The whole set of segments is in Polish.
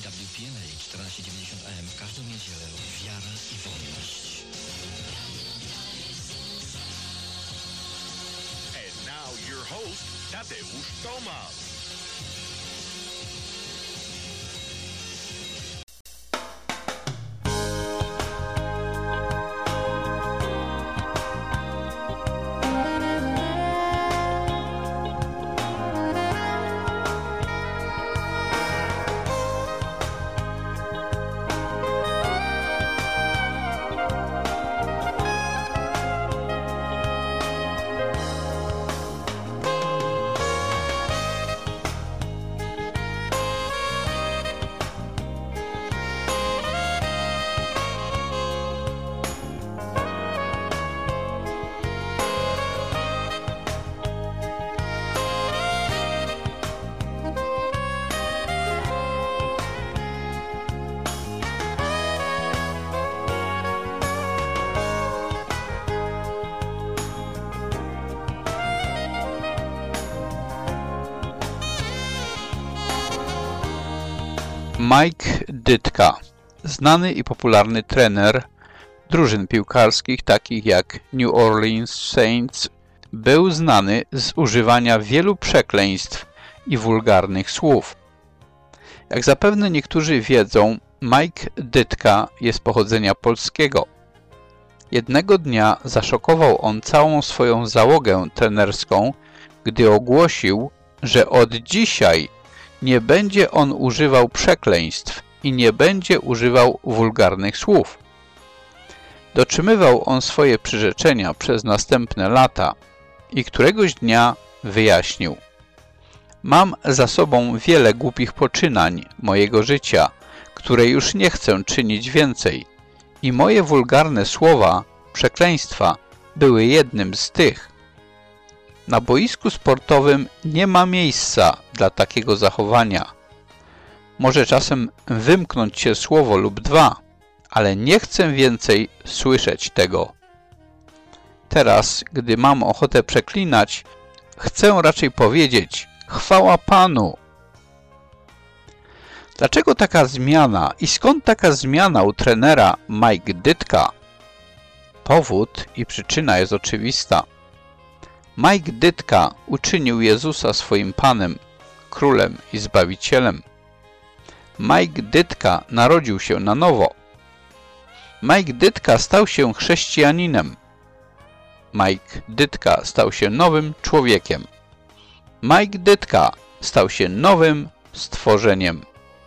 EWPNA 1490 AM w każdą niedzielę. Wiara i wolność. And now your host, Tadeusz Tomasz. Mike Ditka, znany i popularny trener drużyn piłkarskich takich jak New Orleans Saints, był znany z używania wielu przekleństw i wulgarnych słów. Jak zapewne niektórzy wiedzą, Mike Ditka jest pochodzenia polskiego. Jednego dnia zaszokował on całą swoją załogę trenerską, gdy ogłosił, że od dzisiaj nie będzie on używał przekleństw i nie będzie używał wulgarnych słów. Dotrzymywał on swoje przyrzeczenia przez następne lata i któregoś dnia wyjaśnił: mam za sobą wiele głupich poczynań mojego życia, które już nie chcę czynić więcej i moje wulgarne słowa, przekleństwa, były jednym z tych. Na boisku sportowym nie ma miejsca dla takiego zachowania. Może czasem wymknąć się słowo lub dwa, ale nie chcę więcej słyszeć tego. Teraz, gdy mam ochotę przeklinać, chcę raczej powiedzieć: chwała Panu! Dlaczego taka zmiana i skąd taka zmiana u trenera Mike Ditka? Powód i przyczyna jest oczywista. Mike Ditka uczynił Jezusa swoim Panem, Królem i Zbawicielem. Mike Ditka narodził się na nowo. Mike Ditka stał się chrześcijaninem. Mike Ditka stał się nowym człowiekiem. Mike Ditka stał się nowym stworzeniem.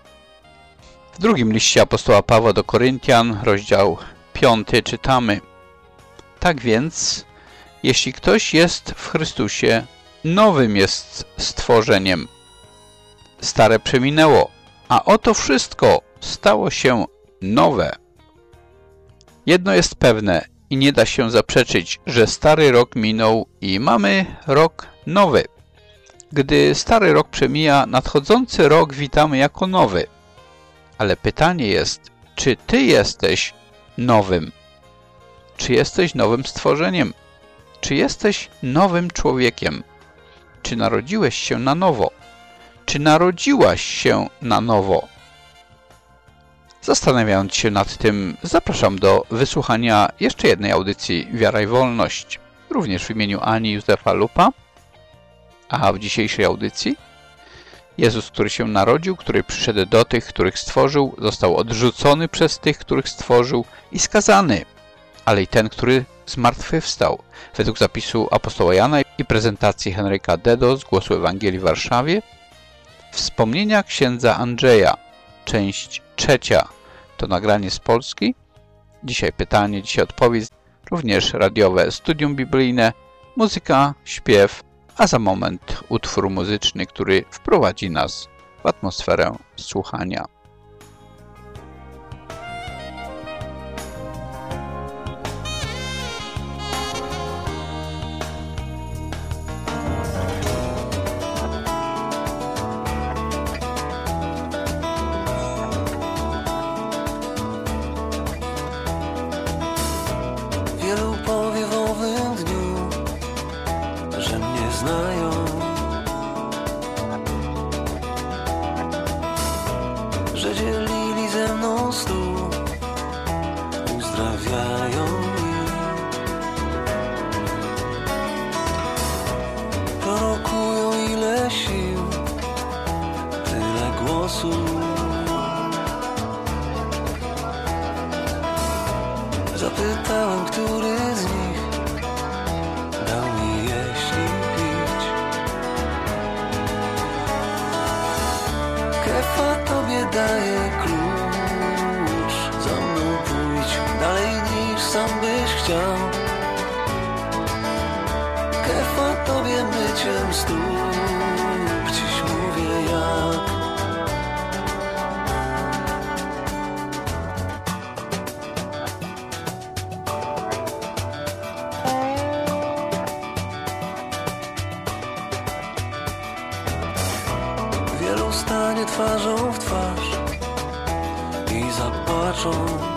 W drugim liście apostoła Pawła do Koryntian, rozdział 5, czytamy: tak więc, jeśli ktoś jest w Chrystusie, nowym jest stworzeniem. Stare przeminęło, a oto wszystko stało się nowe. Jedno jest pewne i nie da się zaprzeczyć, że stary rok minął i mamy rok nowy. Gdy stary rok przemija, nadchodzący rok witamy jako nowy. Ale pytanie jest, czy ty jesteś nowym? Czy jesteś nowym stworzeniem? Czy jesteś nowym człowiekiem? Czy narodziłeś się na nowo? Czy narodziłaś się na nowo? Zastanawiając się nad tym, zapraszam do wysłuchania jeszcze jednej audycji Wiara i Wolność, również w imieniu Ani Józefa Lupa. A w dzisiejszej audycji Jezus, który się narodził, który przyszedł do tych, których stworzył, został odrzucony przez tych, których stworzył i skazany, ale i ten, który zmartwychwstał. Według zapisu apostoła Jana i prezentacji Henryka Dedo z Głosu Ewangelii w Warszawie, wspomnienia księdza Andrzeja, część 3. To nagranie z Polski. Dzisiaj pytanie, dzisiaj odpowiedź. Również radiowe studium biblijne, muzyka, śpiew, a za moment utwór muzyczny, który wprowadzi nas w atmosferę słuchania. Wielu powie w owym dniu, że mnie znają. Zapytałem, który z nich dał mi jeśli pić. Kefa tobie daje klucz, za mną pójdź dalej niż sam byś chciał. Kefa tobie myciem stóp, dziś mówię jak. Wielu stanie twarzą w twarz i zapłaczą.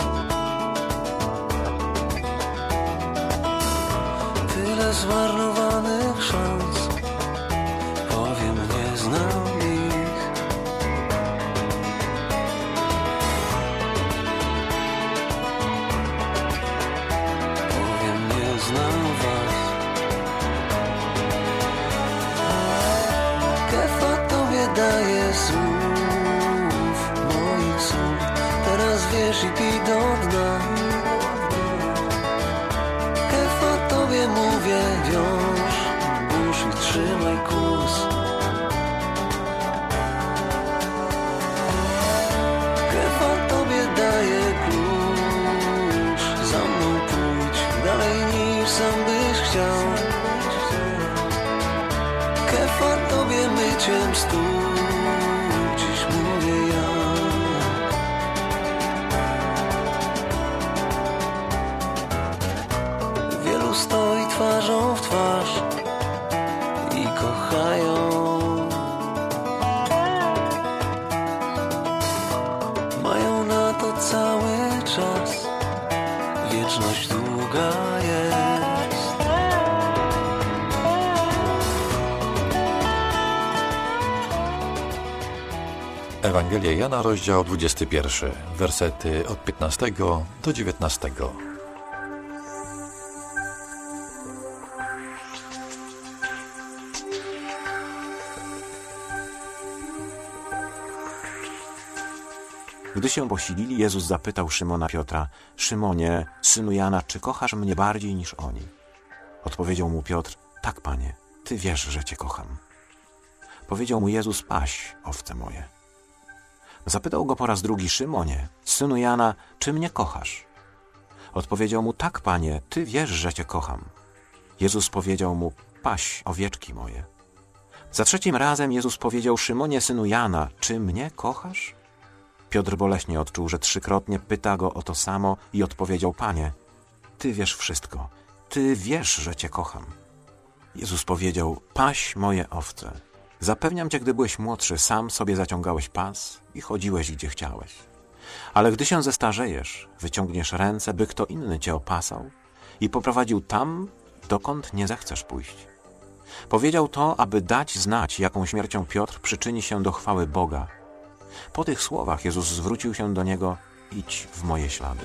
Tyle zmarnowanych szans, powiem, nie znam ich. Powiem, nie znam was. Kefa tobie daje słów, moich słów. Teraz wiesz i pij do dna. Kefa tobie mówię, wiąż burz i trzymaj kurs. Kefa tobie daje klucz, za mną pójdź dalej niż sam byś chciał. Kefa tobie myciem stóp, dziś mówię ja. Wielu stoi twarzą w twarz i kochają. Mają na to cały czas, wieczność długa jest. Ewangelia Jana, rozdział 21, wersety od 15 do 19. Gdy się posilili, Jezus zapytał Szymona Piotra: Szymonie, synu Jana, czy kochasz mnie bardziej niż oni? Odpowiedział mu Piotr: tak, Panie, Ty wiesz, że Cię kocham. Powiedział mu Jezus: paś owce moje. Zapytał go po raz drugi: Szymonie, synu Jana, czy mnie kochasz? Odpowiedział mu: tak, Panie, Ty wiesz, że Cię kocham. Jezus powiedział mu: paś owieczki moje. Za trzecim razem Jezus powiedział: Szymonie, synu Jana, czy mnie kochasz? Piotr boleśnie odczuł, że trzykrotnie pyta go o to samo i odpowiedział: Panie, Ty wiesz wszystko. Ty wiesz, że Cię kocham. Jezus powiedział: paś moje owce. Zapewniam Cię, gdy byłeś młodszy, sam sobie zaciągałeś pas i chodziłeś, gdzie chciałeś. Ale gdy się zestarzejesz, wyciągniesz ręce, by kto inny Cię opasał i poprowadził tam, dokąd nie zechcesz pójść. Powiedział to, aby dać znać, jaką śmiercią Piotr przyczyni się do chwały Boga. Po tych słowach Jezus zwrócił się do niego: idź w moje ślady.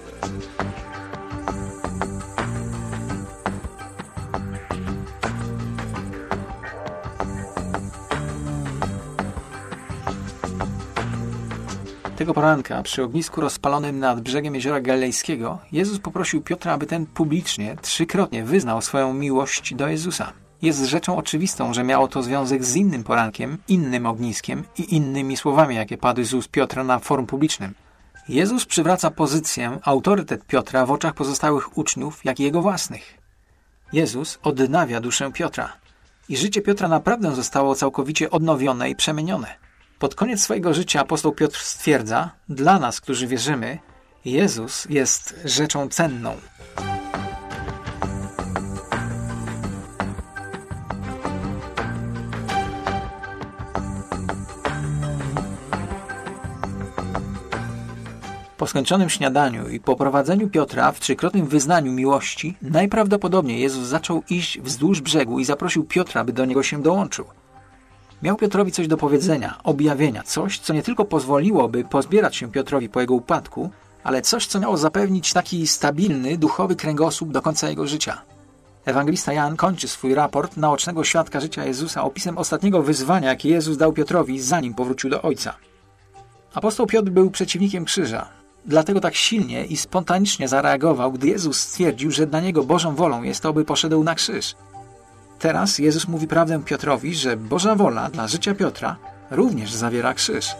Tego poranka przy ognisku rozpalonym nad brzegiem Jeziora Galilejskiego Jezus poprosił Piotra, aby ten publicznie 3-krotnie wyznał swoją miłość do Jezusa. Jest rzeczą oczywistą, że miało to związek z innym porankiem, innym ogniskiem i innymi słowami, jakie padły z ust Piotra na forum publicznym. Jezus przywraca pozycję, autorytet Piotra w oczach pozostałych uczniów, jak i jego własnych. Jezus odnawia duszę Piotra i życie Piotra naprawdę zostało całkowicie odnowione i przemienione. Pod koniec swojego życia apostoł Piotr stwierdza: dla nas, którzy wierzymy, Jezus jest rzeczą cenną. Po skończonym śniadaniu i po prowadzeniu Piotra w 3-krotnym wyznaniu miłości, najprawdopodobniej Jezus zaczął iść wzdłuż brzegu i zaprosił Piotra, by do niego się dołączył. Miał Piotrowi coś do powiedzenia, objawienia, coś, co nie tylko pozwoliłoby pozbierać się Piotrowi po jego upadku, ale coś, co miało zapewnić taki stabilny, duchowy kręgosłup do końca jego życia. Ewangelista Jan kończy swój raport naocznego świadka życia Jezusa opisem ostatniego wyzwania, jakie Jezus dał Piotrowi, zanim powrócił do Ojca. Apostoł Piotr był przeciwnikiem krzyża. dlatego tak silnie i spontanicznie zareagował, gdy Jezus stwierdził, że dla niego Bożą wolą jest to, by poszedł na krzyż. Teraz Jezus mówi prawdę Piotrowi, że Boża wola dla życia Piotra również zawiera krzyż.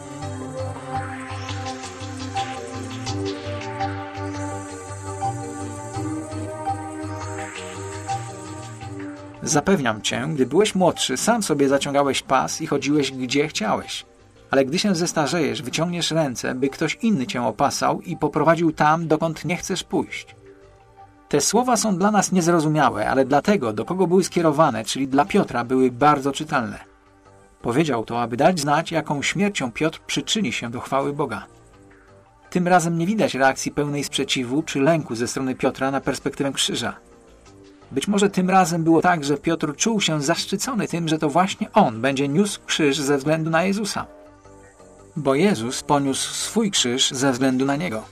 Zapewniam cię, gdy byłeś młodszy, sam sobie zaciągałeś pas i chodziłeś gdzie chciałeś. Ale gdy się zestarzejesz, wyciągniesz ręce, by ktoś inny cię opasał i poprowadził tam, dokąd nie chcesz pójść. Te słowa są dla nas niezrozumiałe, ale dla tego, do kogo były skierowane, czyli dla Piotra, były bardzo czytelne. Powiedział to, aby dać znać, jaką śmiercią Piotr przyczyni się do chwały Boga. Tym razem nie widać reakcji pełnej sprzeciwu czy lęku ze strony Piotra na perspektywę krzyża. Być może tym razem było tak, że Piotr czuł się zaszczycony tym, że to właśnie on będzie niósł krzyż ze względu na Jezusa. Bo Jezus poniósł swój krzyż ze względu na niego.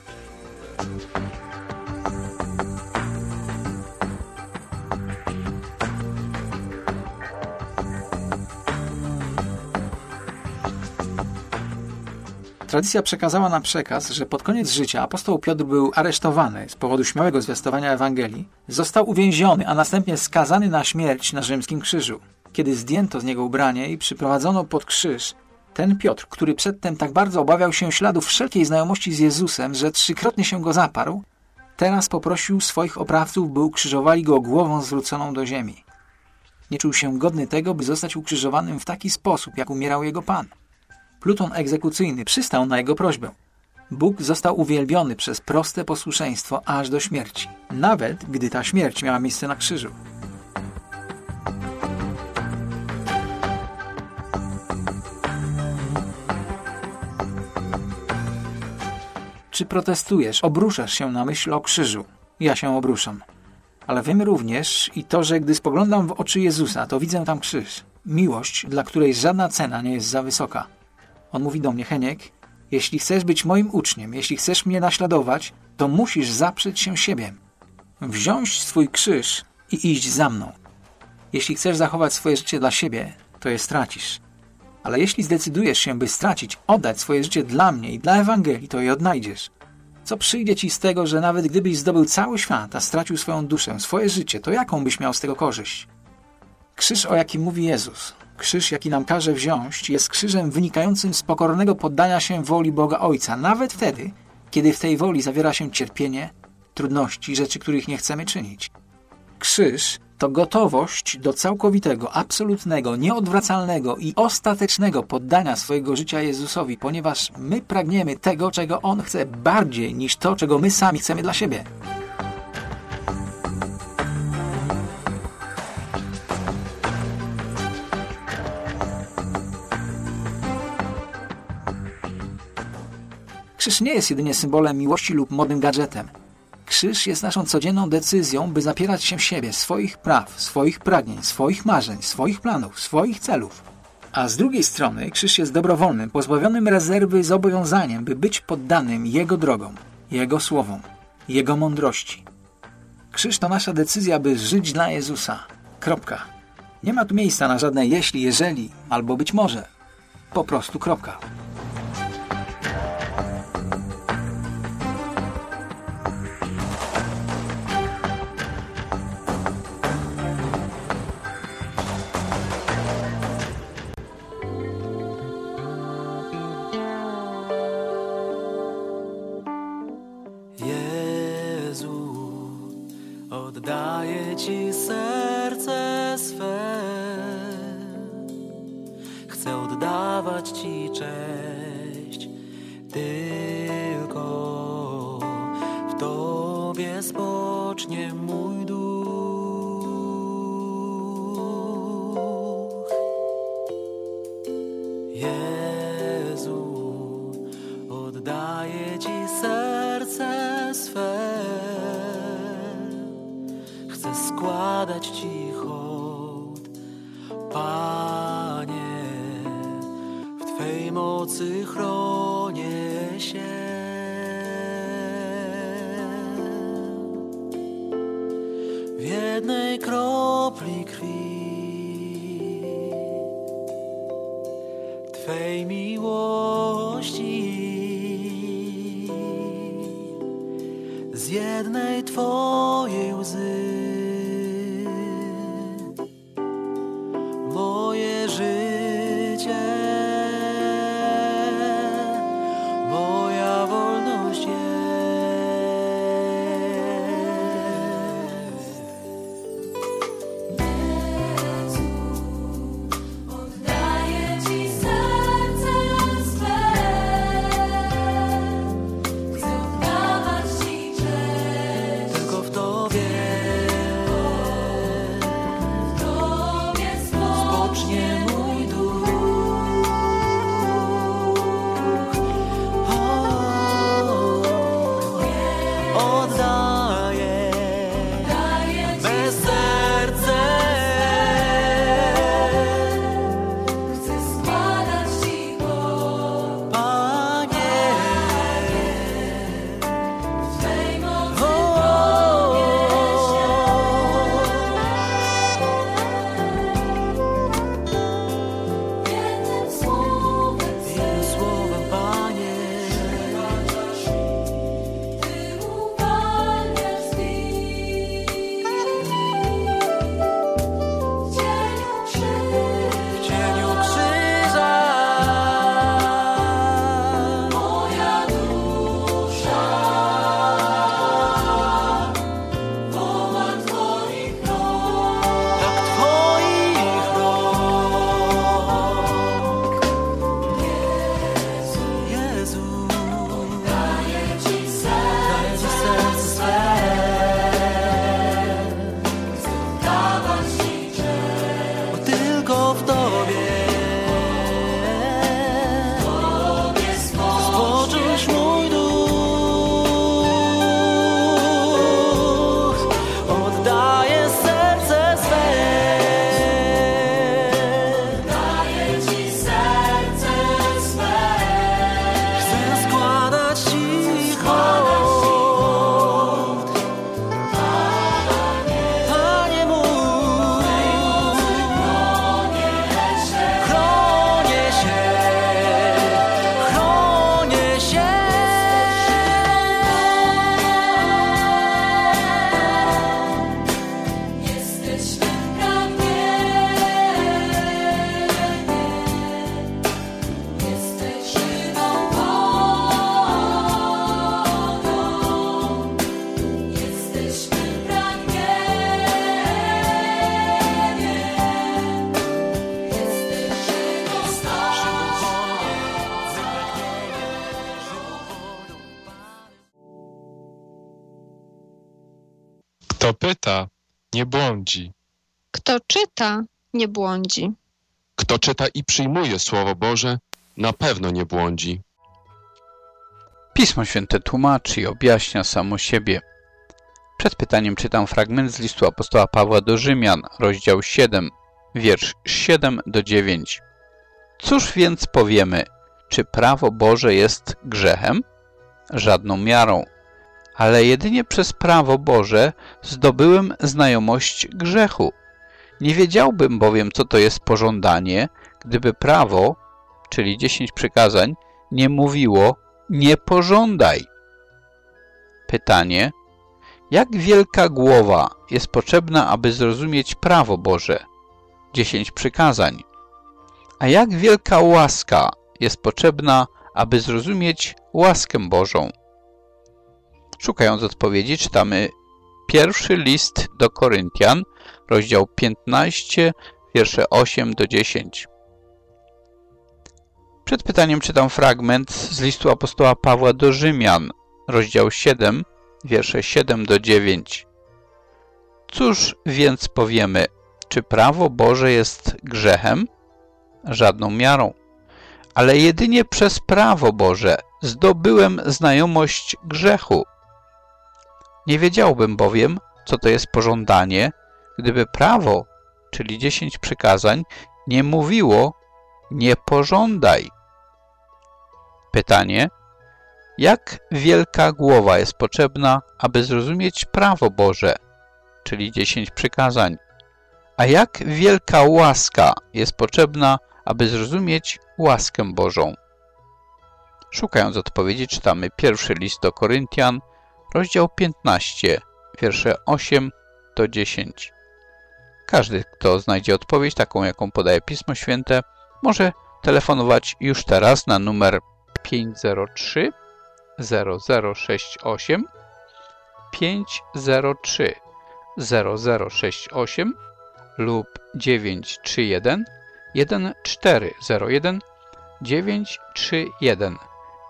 Tradycja przekazała nam przekaz, że pod koniec życia apostoł Piotr był aresztowany z powodu śmiałego zwiastowania Ewangelii, został uwięziony, a następnie skazany na śmierć na rzymskim krzyżu. Kiedy zdjęto z niego ubranie i przyprowadzono pod krzyż, ten Piotr, który przedtem tak bardzo obawiał się śladów wszelkiej znajomości z Jezusem, że 3-krotnie się go zaparł, teraz poprosił swoich oprawców, by ukrzyżowali go głową zwróconą do ziemi. Nie czuł się godny tego, by zostać ukrzyżowanym w taki sposób, jak umierał jego Pan. Pluton egzekucyjny przystał na jego prośbę. Bóg został uwielbiony przez proste posłuszeństwo aż do śmierci, nawet gdy ta śmierć miała miejsce na krzyżu. Czy protestujesz, obruszasz się na myśl o krzyżu? Ja się obruszam. Ale wiem również i to, że gdy spoglądam w oczy Jezusa, to widzę tam krzyż. Miłość, dla której żadna cena nie jest za wysoka. On mówi do mnie: Heniek, jeśli chcesz być moim uczniem, jeśli chcesz mnie naśladować, to musisz zaprzeć się siebie. Wziąć swój krzyż i iść za mną. Jeśli chcesz zachować swoje życie dla siebie, to je stracisz. Ale jeśli zdecydujesz się, by stracić, oddać swoje życie dla mnie i dla Ewangelii, to je odnajdziesz. Co przyjdzie ci z tego, że nawet gdybyś zdobył cały świat, a stracił swoją duszę, swoje życie, to jaką byś miał z tego korzyść? Krzyż, o jakim mówi Jezus, krzyż, jaki nam każe wziąć, jest krzyżem wynikającym z pokornego poddania się woli Boga Ojca, nawet wtedy, kiedy w tej woli zawiera się cierpienie, trudności, rzeczy, których nie chcemy czynić. Krzyż to gotowość do całkowitego, absolutnego, nieodwracalnego i ostatecznego poddania swojego życia Jezusowi, ponieważ my pragniemy tego, czego On chce bardziej niż to, czego my sami chcemy dla siebie. Krzyż nie jest jedynie symbolem miłości lub modnym gadżetem. Krzyż jest naszą codzienną decyzją, by zapierać się siebie, swoich praw, swoich pragnień, swoich marzeń, swoich planów, swoich celów. A z drugiej strony krzyż jest dobrowolnym, pozbawionym rezerwy zobowiązaniem, by być poddanym Jego drogom, Jego słowom, Jego mądrości. Krzyż to nasza decyzja, by żyć dla Jezusa. Kropka. Nie ma tu miejsca na żadne jeśli, jeżeli, albo być może. Po prostu kropka. Oddaję Ci serce swe, chcę oddawać Ci cześć, tylko w Tobie spocznie mój duch. Jezu, oddaję Ci serce swe, składać Ci hołd, Panie, w Twej mocy chronię się. W jednej kropli krwi Twej miłości jednej Twojej łzy. Moje życie, moja wolność jest. Jezu, oddaję Ci serce swe, chcę oddawać Ci cześć. Tylko w Tobie spocznie mój duch. Oddaję me serce. Chcę składać Ci go, Panie, w Twej mocy o, jednym słowem jednym słowem, Panie, Ty uwalniasz z nich. W cieniu w cieniu krzyża moja dusza woła Twoich rąk. jak Twoich rąk. Jezu, Daję Ci daj serce mi serce swe. dawać Ci cześć. Bo tylko w Tobie Tobie spocząć mój duch. Oddaję serce swe. daję Ci serce swe. Chcę składać Ci hołd. Panie mój, chronię się, chronię się. Jesteśmy pragnieni, jesteś żywą wodą, jesteśmy pragnieniem, jesteś żywą Kto pyta, nie błądzi. Kto czyta, nie błądzi. Kto czyta i przyjmuje Słowo Boże, na pewno nie błądzi. Pismo Święte tłumaczy i objaśnia samo siebie. Przed pytaniem czytam fragment z listu apostoła Pawła do Rzymian, rozdział 7, wiersz 7 do 9. Cóż więc powiemy? Czy prawo Boże jest grzechem? Żadną miarą. Ale jedynie przez prawo Boże zdobyłem znajomość grzechu. Nie wiedziałbym bowiem, co to jest pożądanie, gdyby prawo, czyli 10 przykazań, nie mówiło nie pożądaj. Pytanie: jak wielka głowa jest potrzebna, aby zrozumieć prawo Boże, 10 przykazań? A jak wielka łaska jest potrzebna, aby zrozumieć łaskę Bożą? Szukając odpowiedzi, czytamy pierwszy list do Koryntian, rozdział 15, wiersze 8 do 10. Przed pytaniem czytam fragment z listu apostoła Pawła do Rzymian, rozdział 7, wiersze 7 do 9. Cóż więc powiemy? Czy prawo Boże jest grzechem? Żadną miarą. Ale jedynie przez prawo Boże zdobyłem znajomość grzechu. Nie wiedziałbym bowiem, co to jest pożądanie, gdyby prawo, czyli 10 przykazań, nie mówiło nie pożądaj. Pytanie: jak wielka głowa jest potrzebna, aby zrozumieć prawo Boże, czyli 10 przykazań? A jak wielka łaska jest potrzebna, aby zrozumieć łaskę Bożą? Szukając odpowiedzi, czytamy pierwszy list do Koryntian, rozdział 15, wiersze 8 do 10. Każdy, kto znajdzie odpowiedź taką, jaką podaje Pismo Święte, może telefonować już teraz na numer 503 0068 503 0068 lub 931 1401 931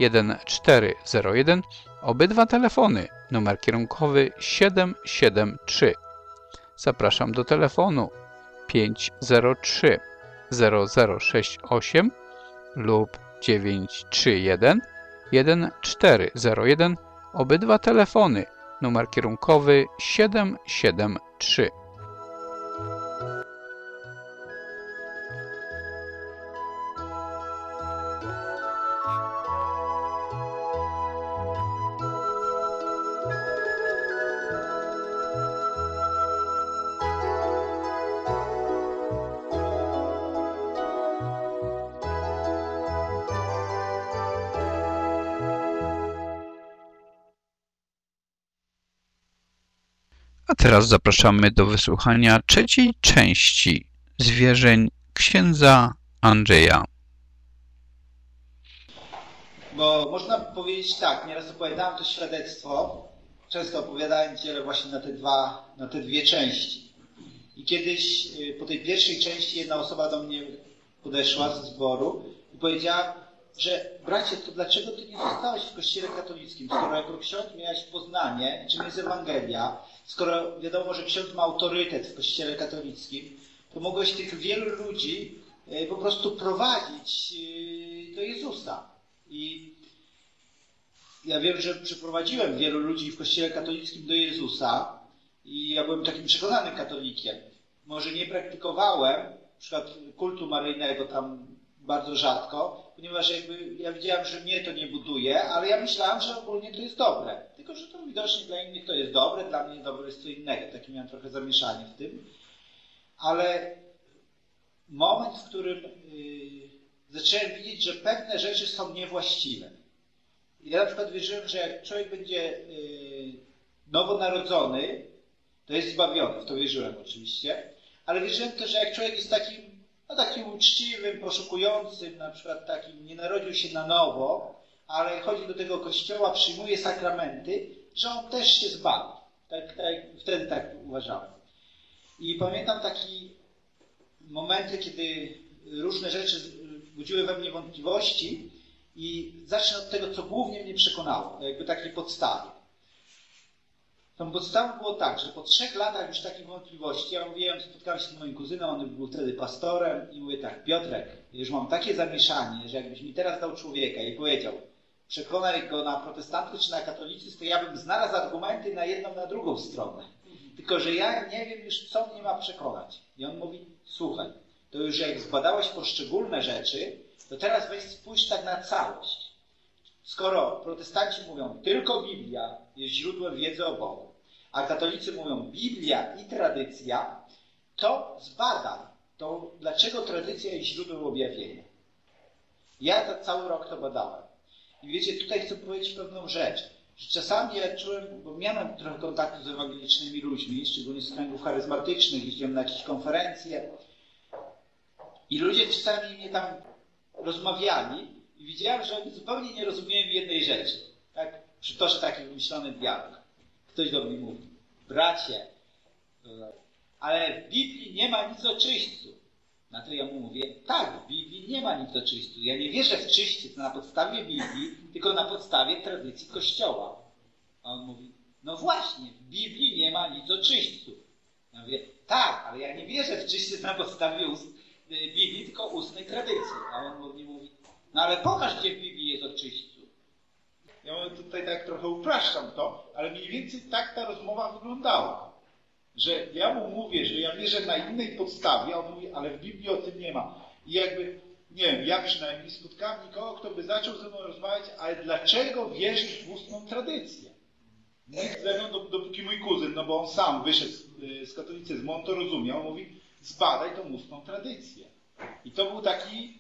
1401. Obydwa telefony, numer kierunkowy 773. Zapraszam do telefonu 503 0068 lub 931 1401. Obydwa telefony, numer kierunkowy 773. A teraz zapraszamy do wysłuchania trzeciej części zwierzeń księdza Andrzeja. Bo można powiedzieć tak, nieraz opowiadałem to świadectwo, często opowiadałem dzielę właśnie na te dwie części. I kiedyś po tej pierwszej części jedna osoba do mnie podeszła ze zboru i powiedziała, że bracie, to dlaczego ty nie zostałeś w kościele katolickim, skoro jako ksiądz miałeś poznanie, czym jest Ewangelia, skoro wiadomo, że ksiądz ma autorytet w kościele katolickim, to mogłeś tych wielu ludzi po prostu prowadzić do Jezusa. I ja wiem, że przyprowadziłem wielu ludzi w kościele katolickim do Jezusa i ja byłem takim przekonanym katolikiem. Może nie praktykowałem na przykład kultu maryjnego tam bardzo rzadko, ponieważ jakby ja widziałem, że mnie to nie buduje, ale ja myślałem, że ogólnie to jest dobre. Tylko, że to widocznie dla innych to jest dobre, dla mnie dobre jest co innego. Takie miałem trochę zamieszanie w tym. Ale moment, w którym zacząłem widzieć, że pewne rzeczy są niewłaściwe. Ja na przykład wierzyłem, że jak człowiek będzie nowonarodzony, to jest zbawiony. W to wierzyłem oczywiście. Ale wierzyłem też, że jak człowiek jest takim uczciwym, poszukującym, na przykład takim, nie narodził się na nowo, ale chodzi do tego kościoła, przyjmuje sakramenty, że on też się zbawi. Wtedy tak uważałem. I pamiętam takie momenty, kiedy różne rzeczy budziły we mnie wątpliwości i zacznę od tego, co głównie mnie przekonało, jakby takiej podstawie. Tą podstawą było tak, że po 3 latach już takich wątpliwości, ja mówiłem, spotkałem się z moim kuzynem, on był wtedy pastorem i mówię tak, Piotrek, już mam takie zamieszanie, że jakbyś mi teraz dał człowieka i powiedział, przekonaj go na protestantyzm czy na katolicyzm, to ja bym znalazł argumenty na jedną, na drugą stronę. Tylko, że ja nie wiem już, co mnie ma przekonać. I on mówi, słuchaj, to już jak zbadałeś poszczególne rzeczy, to teraz weź spójrz tak na całość. Skoro protestanci mówią, tylko Biblia jest źródłem wiedzy o Bogu, a katolicy mówią Biblia i tradycja, to zbadaj to, dlaczego tradycja jest źródłem objawienia. Ja cały rok to badałem. I wiecie, tutaj chcę powiedzieć pewną rzecz, że czasami ja czułem, bo miałem trochę kontaktu z ewangelicznymi ludźmi, szczególnie z kręgów charyzmatycznych, jeździłem na jakieś konferencje i ludzie czasami mnie tam rozmawiali i widziałem, że oni zupełnie nie rozumieją jednej rzeczy. Tak? Przytoczę taki wymyślony dialog. Ktoś do mnie mówi, bracie, ale w Biblii nie ma nic o czyśćcu. Na to ja mu mówię, tak, w Biblii nie ma nic o czyśćcu. Ja nie wierzę w czyściec na podstawie Biblii, tylko na podstawie tradycji Kościoła. A on mówi, no właśnie, w Biblii nie ma nic o czyśćcu. Ja mówię, tak, ale ja nie wierzę w czyściec na podstawie Biblii, tylko ustnej tradycji. A on mi mówi, no ale pokaż, gdzie w Biblii jest o czyśćcu. Ja tutaj tak trochę upraszczam to, ale mniej więcej tak ta rozmowa wyglądała. Że ja mu mówię, że ja wierzę na innej podstawie, a on mówi, ale w Biblii o tym nie ma. I jakby, nie wiem, ja przynajmniej spotkałem nikogo, kto by zaczął ze mną rozmawiać, ale dlaczego wierzysz w ustną tradycję? Nikt ze mną, dopóki mój kuzyn, no bo on sam wyszedł z katolicyzmu, on to rozumiał, on mówi, zbadaj tą ustną tradycję. I to był taki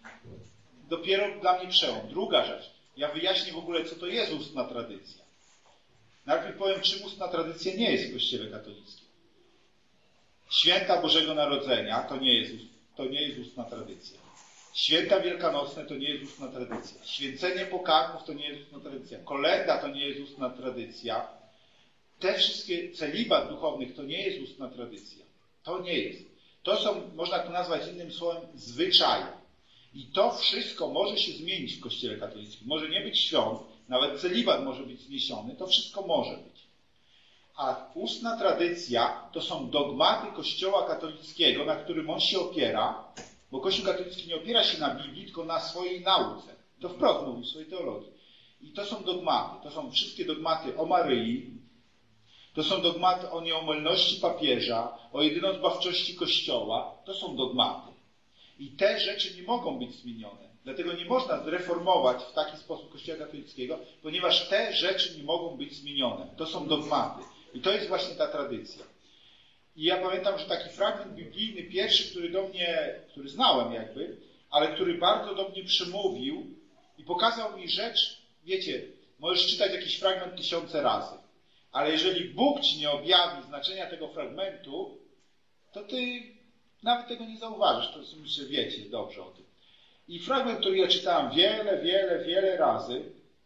dopiero dla mnie przełom. Druga rzecz, ja wyjaśnię w ogóle, co to jest ustna tradycja. Najpierw powiem, czym ustna tradycja nie jest w Kościele katolickim. Święta Bożego Narodzenia to nie jest ustna tradycja. Święta Wielkanocne to nie jest ustna tradycja. Święcenie pokarmów to nie jest ustna tradycja. Kolęda to nie jest ustna tradycja. Te wszystkie celibat duchownych to nie jest ustna tradycja. To nie jest. To są, można to nazwać innym słowem, zwyczaje. I to wszystko może się zmienić w Kościele katolickim. Może nie być świąt, nawet celibat może być zniesiony, to wszystko może być. A ustna tradycja to są dogmaty Kościoła katolickiego, na którym on się opiera, bo Kościół katolicki nie opiera się na Biblii, tylko na swojej nauce. To wprost mówi w swojej teologii. I to są dogmaty. To są wszystkie dogmaty o Maryi, to są dogmaty o nieomylności papieża, o jedynodzbawczości Kościoła. To są dogmaty. I te rzeczy nie mogą być zmienione. Dlatego nie można zreformować w taki sposób Kościoła katolickiego, ponieważ te rzeczy nie mogą być zmienione. To są dogmaty. I to jest właśnie ta tradycja. I ja pamiętam, że taki fragment biblijny, pierwszy, który znałem jakby, ale który bardzo do mnie przemówił i pokazał mi rzecz, wiecie, możesz czytać jakiś fragment 1000 razy, ale jeżeli Bóg ci nie objawi znaczenia tego fragmentu, to ty nawet tego nie zauważysz. To myślę, że wiecie dobrze o tym. I fragment, który ja czytałem wiele razy,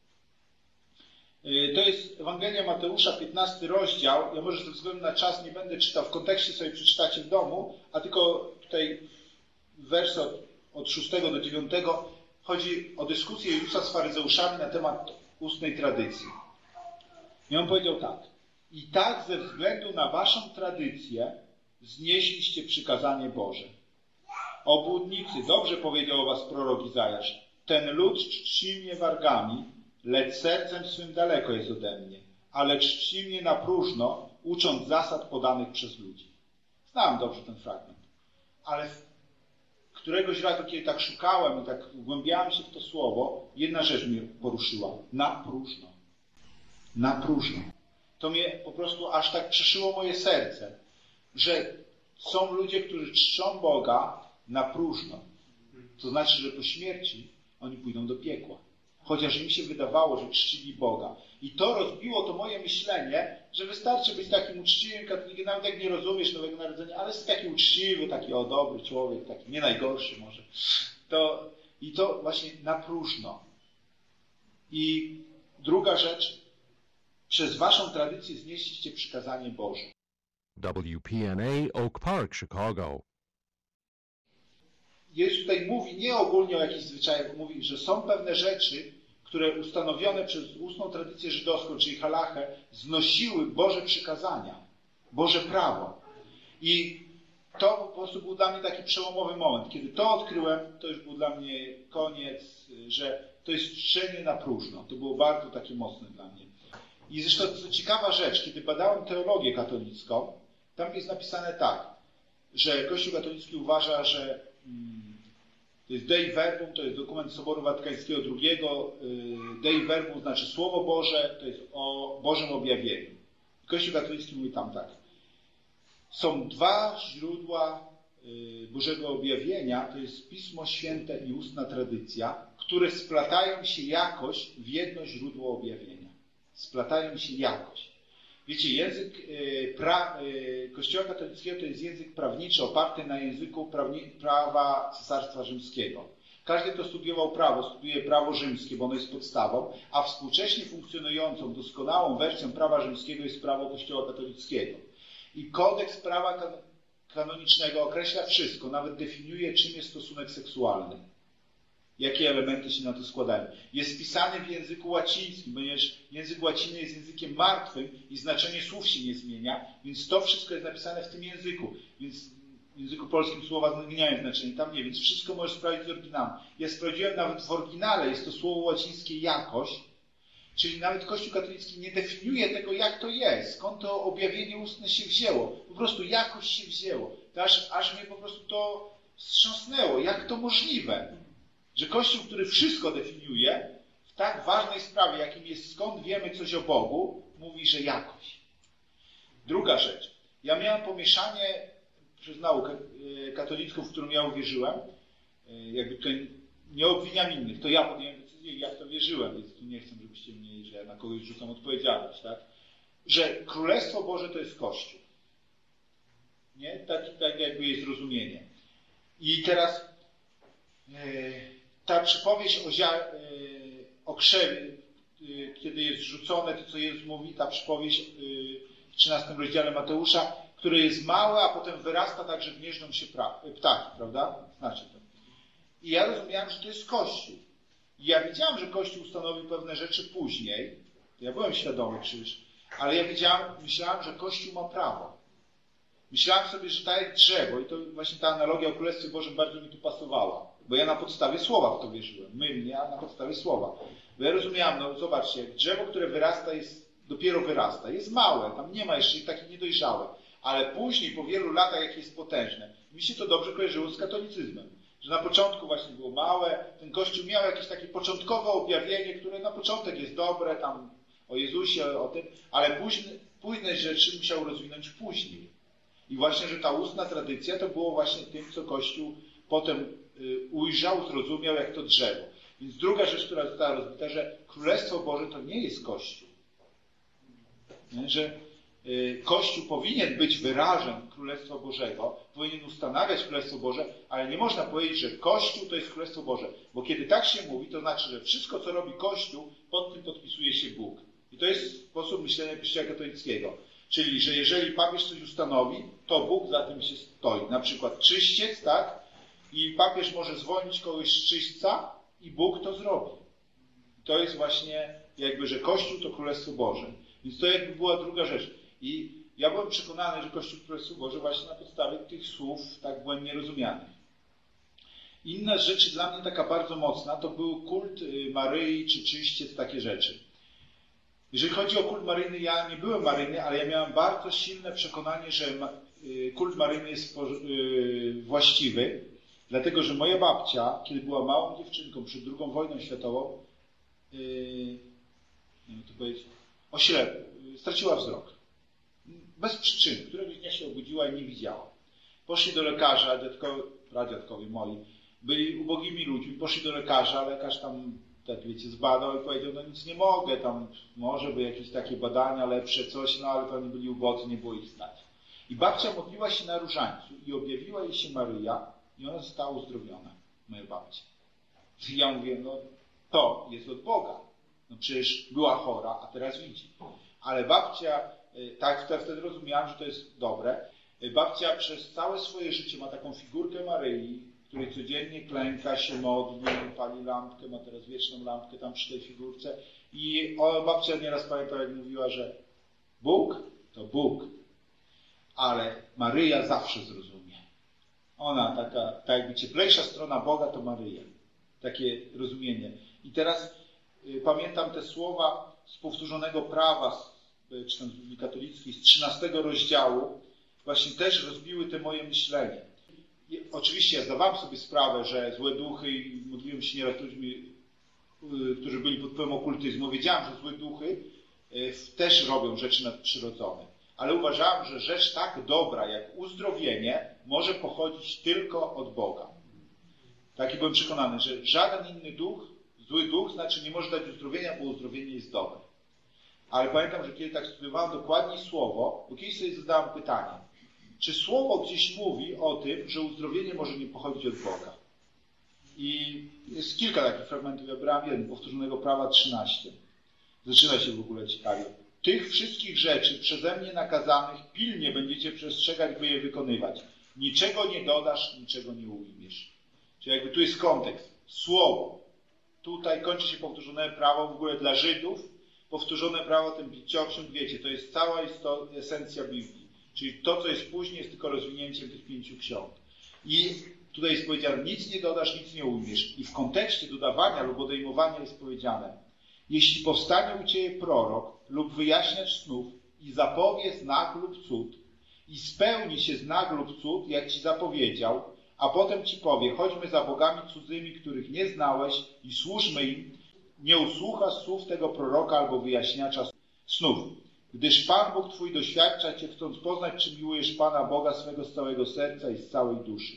to jest Ewangelia Mateusza, 15 rozdział. Ja może ze względu na czas nie będę czytał, w kontekście sobie przeczytacie w domu, a tylko tutaj wers od 6 do 9 chodzi o dyskusję Jezusa z faryzeuszami na temat ustnej tradycji. I on powiedział tak. I tak ze względu na waszą tradycję znieśliście przykazanie Boże. Obłudnicy, dobrze powiedział o was prorok Izajasz, ten lud czci mnie wargami, lecz sercem swym daleko jest ode mnie, ale czci mnie na próżno, ucząc zasad podanych przez ludzi. Znałem dobrze ten fragment, ale któregoś razu, kiedy tak szukałem i tak wgłębiałem się w to słowo, jedna rzecz mnie poruszyła. Na próżno. Na próżno. To mnie po prostu aż tak przeszyło moje serce, że są ludzie, którzy czczą Boga na próżno. To znaczy, że po śmierci oni pójdą do piekła. Chociaż im się wydawało, że czcili Boga. I to rozbiło to moje myślenie, że wystarczy być takim uczciwym katolikiem, nawet jak nie rozumiesz Nowego Narodzenia, ale jest taki uczciwy, taki dobry człowiek, taki nie najgorszy może. I to właśnie na próżno. I druga rzecz, przez waszą tradycję znieśliście przykazanie Boże. WPNA Oak Park, Chicago. Jezus tutaj mówi nie ogólnie o jakichś zwyczajach, mówi, że są pewne rzeczy, które ustanowione przez ustną tradycję żydowską, czyli halachę, znosiły Boże przykazania, Boże prawo. I to po prostu był dla mnie taki przełomowy moment. Kiedy to odkryłem, to już był dla mnie koniec, że to jest czczenie na próżno. To było bardzo takie mocne dla mnie. I zresztą to ciekawa rzecz, kiedy badałem teologię katolicką, tam jest napisane tak, że Kościół katolicki uważa, że to jest Dei Verbum, to jest dokument Soboru Watykańskiego II. Dei Verbum znaczy Słowo Boże, to jest o Bożym objawieniu. Kościół katolicki mówi tam tak. Są dwa źródła Bożego objawienia, to jest Pismo Święte i ustna tradycja, które splatają się jakoś w jedno źródło objawienia. Splatają się jakoś. Wiecie, język Kościoła katolickiego to jest język prawniczy oparty na języku prawa Cesarstwa Rzymskiego. Każdy, kto studiował prawo, studiuje prawo rzymskie, bo ono jest podstawą, a współcześnie funkcjonującą, doskonałą wersją prawa rzymskiego jest prawo Kościoła katolickiego. I kodeks prawa kanonicznego określa wszystko, nawet definiuje, czym jest stosunek seksualny. Jakie elementy się na to składają. Jest pisany w języku łacińskim, ponieważ język łaciny jest językiem martwym i znaczenie słów się nie zmienia, więc to wszystko jest napisane w tym języku. Więc w języku polskim słowa zmieniają znaczenie, tam nie, więc wszystko możesz sprawdzić z oryginału. Ja sprawdziłem nawet w oryginale, jest to słowo łacińskie jakoś, czyli nawet Kościół katolicki nie definiuje tego, jak to jest, skąd to objawienie ustne się wzięło. Po prostu jakoś się wzięło. To aż mnie po prostu to wstrząsnęło. Jak to możliwe? Że Kościół, który wszystko definiuje, w tak ważnej sprawie, jakim jest skąd wiemy coś o Bogu, mówi, że jakoś. Druga rzecz. Ja miałem pomieszanie przez naukę katolicką, w którą ja uwierzyłem. Jakby tutaj nie obwiniam innych. To ja podjąłem decyzję i ja w to wierzyłem, więc tu nie chcę, żebyście mnie, że ja na kogoś rzucam odpowiedzialność, tak? że Królestwo Boże to jest Kościół. Nie? Tak jakby jest zrozumienie. I teraz ta przypowieść o krzewie, kiedy jest rzucone, to co Jezus mówi, ta przypowieść w 13 rozdziale Mateusza, które jest małe, a potem wyrasta tak, że gnieżdżą się ptaki, prawda? Znacie to. I ja rozumiałem, że to jest Kościół. I ja wiedziałem, że Kościół ustanowił pewne rzeczy później. Ja byłem świadomy krzyż, ale ja myślałem, że Kościół ma prawo. Myślałem sobie, że tak jak drzewo, i to właśnie ta analogia o Królestwie Bożym bardzo mi tu pasowała, bo ja na podstawie słowa w to wierzyłem. Ja na podstawie słowa. Bo ja rozumiałem, no zobaczcie, jak drzewo, które wyrasta, dopiero wyrasta, jest małe, tam nie ma jeszcze takie niedojrzałe, ale później, po wielu latach, jak jest potężne. Mi się to dobrze kojarzyło z katolicyzmem, że na początku właśnie było małe, ten Kościół miał jakieś takie początkowe objawienie, które na początek jest dobre, tam o Jezusie, o tym, ale późne rzeczy musiał rozwinąć później. I właśnie, że ta ustna tradycja to było właśnie tym, co Kościół potem ujrzał, zrozumiał, jak to drzewo. Więc druga rzecz, która została rozbita, że Królestwo Boże to nie jest Kościół. Nie? Że Kościół powinien być wyrażem Królestwa Bożego, powinien ustanawiać Królestwo Boże, ale nie można powiedzieć, że Kościół to jest Królestwo Boże. Bo kiedy tak się mówi, to znaczy, że wszystko, co robi Kościół, pod tym podpisuje się Bóg. I to jest sposób myślenia Kościoła katolickiego. Czyli, że jeżeli papież coś ustanowi, to Bóg za tym się stoi. Na przykład czyściec, tak? I papież może zwolnić kogoś z czyśćca i Bóg to zrobi. To jest właśnie jakby, że Kościół to Królestwo Boże. Więc to jakby była druga rzecz. I ja byłem przekonany, że Kościół to Królestwo Boże właśnie na podstawie tych słów tak błędnie rozumianych. Inna z rzeczy dla mnie taka bardzo mocna, to był kult Maryi czy czyściec, takie rzeczy. Jeżeli chodzi o kult maryjny, ja nie byłem maryjny, ale ja miałem bardzo silne przekonanie, że kult maryjny jest właściwy, dlatego że moja babcia, kiedy była małą dziewczynką przed II wojną światową, nie wiem to powiedzieć, straciła wzrok. Bez przyczyny. Któregoś dnia się obudziła i nie widziała. Poszli do lekarza, pradziadkowie moi, byli ubogimi ludźmi, poszli do lekarza, lekarz tam, tak wiecie, zbadał i powiedział, no nic nie mogę, tam może by jakieś takie badania lepsze, coś, no ale to oni byli ubodzy, nie było ich stać. I babcia modliła się na różańcu i objawiła jej się Maryja i ona została uzdrowiona, moja babcia. I ja mówię, no to jest od Boga. No przecież była chora, a teraz widzi. Ale babcia, tak wtedy rozumiałam, że to jest dobre, babcia przez całe swoje życie ma taką figurkę Maryi, której codziennie klęka się, modli, pali lampkę, ma teraz wieczną lampkę tam przy tej figurce. I babcia nieraz pamiętała, jak mówiła, że Bóg to Bóg, ale Maryja zawsze zrozumie. Ona taka jakby cieplejsza strona Boga to Maryja. Takie rozumienie. I teraz pamiętam te słowa z powtórzonego prawa, czy tam z Biblii Katolickiej, z 13 rozdziału, właśnie też rozbiły te moje myślenie. I oczywiście ja zdawałem sobie sprawę, że złe duchy, i modliłem się nieraz z ludźmi, którzy byli pod wpływem okultyzmu, wiedziałem, że złe duchy też robią rzeczy nadprzyrodzone. Ale uważałem, że rzecz tak dobra jak uzdrowienie może pochodzić tylko od Boga. Taki byłem przekonany, że żaden inny duch, zły duch, znaczy nie może dać uzdrowienia, bo uzdrowienie jest dobre. Ale pamiętam, że kiedy tak studiowałem dokładnie słowo, bo kiedyś sobie zadałem pytanie, czy słowo gdzieś mówi o tym, że uzdrowienie może nie pochodzić od Boga? I jest kilka takich fragmentów, ja brałem jeden, powtórzonego prawa 13. Zaczyna się w ogóle ciekawie. Tych wszystkich rzeczy przeze mnie nakazanych pilnie będziecie przestrzegać, by je wykonywać. Niczego nie dodasz, niczego nie ujmiesz. Czyli jakby tu jest kontekst. Słowo. Tutaj kończy się powtórzone prawo w ogóle dla Żydów. Powtórzone prawo, ten pięcioksiąg, wiecie, to jest cała esencja Biblii. Czyli to, co jest później, jest tylko rozwinięciem tych 5 ksiąg. I tutaj jest powiedziane, nic nie dodasz, nic nie ujmiesz. I w kontekście dodawania lub odejmowania jest powiedziane, jeśli powstanie u ciebie prorok lub wyjaśniacz snów i zapowie znak lub cud i spełni się znak lub cud, jak ci zapowiedział, a potem ci powie, chodźmy za bogami cudzymi, których nie znałeś i służmy im, nie usłuchasz słów tego proroka albo wyjaśniacza snów. Gdyż Pan Bóg twój doświadcza cię, chcąc poznać, czy miłujesz Pana Boga swego z całego serca i z całej duszy.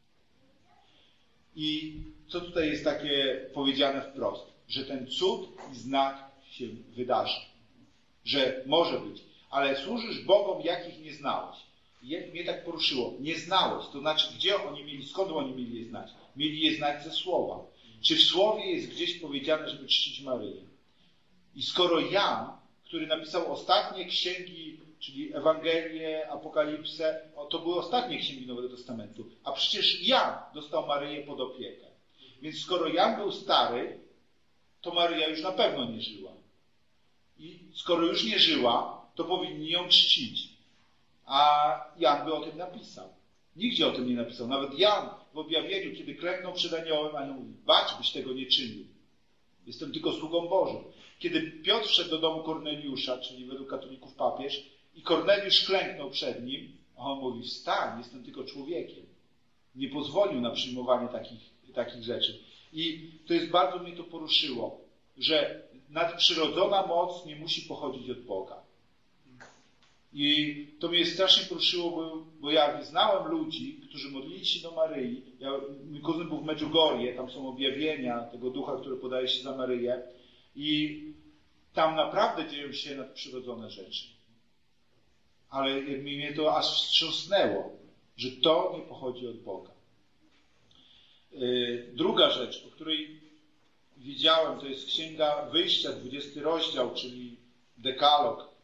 I co tutaj jest takie powiedziane wprost? Że ten cud i znak się wydarzy. Że może być. ale służysz Bogom, jakich nie znałeś. I mnie tak poruszyło. Nie znałeś, to znaczy skąd oni mieli je znać? Mieli je znać ze Słowa. Czy w Słowie jest gdzieś powiedziane, żeby czcić Maryję? I skoro Jan, który napisał ostatnie księgi, czyli Ewangelię, Apokalipsę, to były ostatnie księgi Nowego Testamentu, a przecież Jan dostał Maryję pod opiekę. Więc skoro Jan był stary, to Maryja już na pewno nie żyła. I skoro już nie żyła, to powinni ją czcić. A Jan by o tym napisał. Nigdzie o tym nie napisał. Nawet Jan w objawieniu, kiedy klęknął przed aniołem, anioł mówi, bacz, byś tego nie czynił. Jestem tylko sługą Bożym. Kiedy Piotr wszedł do domu Korneliusza, czyli według katolików papież, i Korneliusz klęknął przed nim, a on mówi, wstań, jestem tylko człowiekiem. Nie pozwolił na przyjmowanie takich rzeczy. I to jest bardzo mnie to poruszyło, że nadprzyrodzona moc nie musi pochodzić od Boga. I to mnie strasznie poruszyło, bo ja znałem ludzi, którzy modlili się do Maryi. Mój kuzyn był w Medjugorje, tam są objawienia tego ducha, który podaje się za Maryję. I tam naprawdę dzieją się nadprzyrodzone rzeczy. Ale mnie to aż wstrząsnęło, że to nie pochodzi od Boga. Druga rzecz, o której wiedziałem, to jest Księga Wyjścia, 20 rozdział, czyli Dekalog.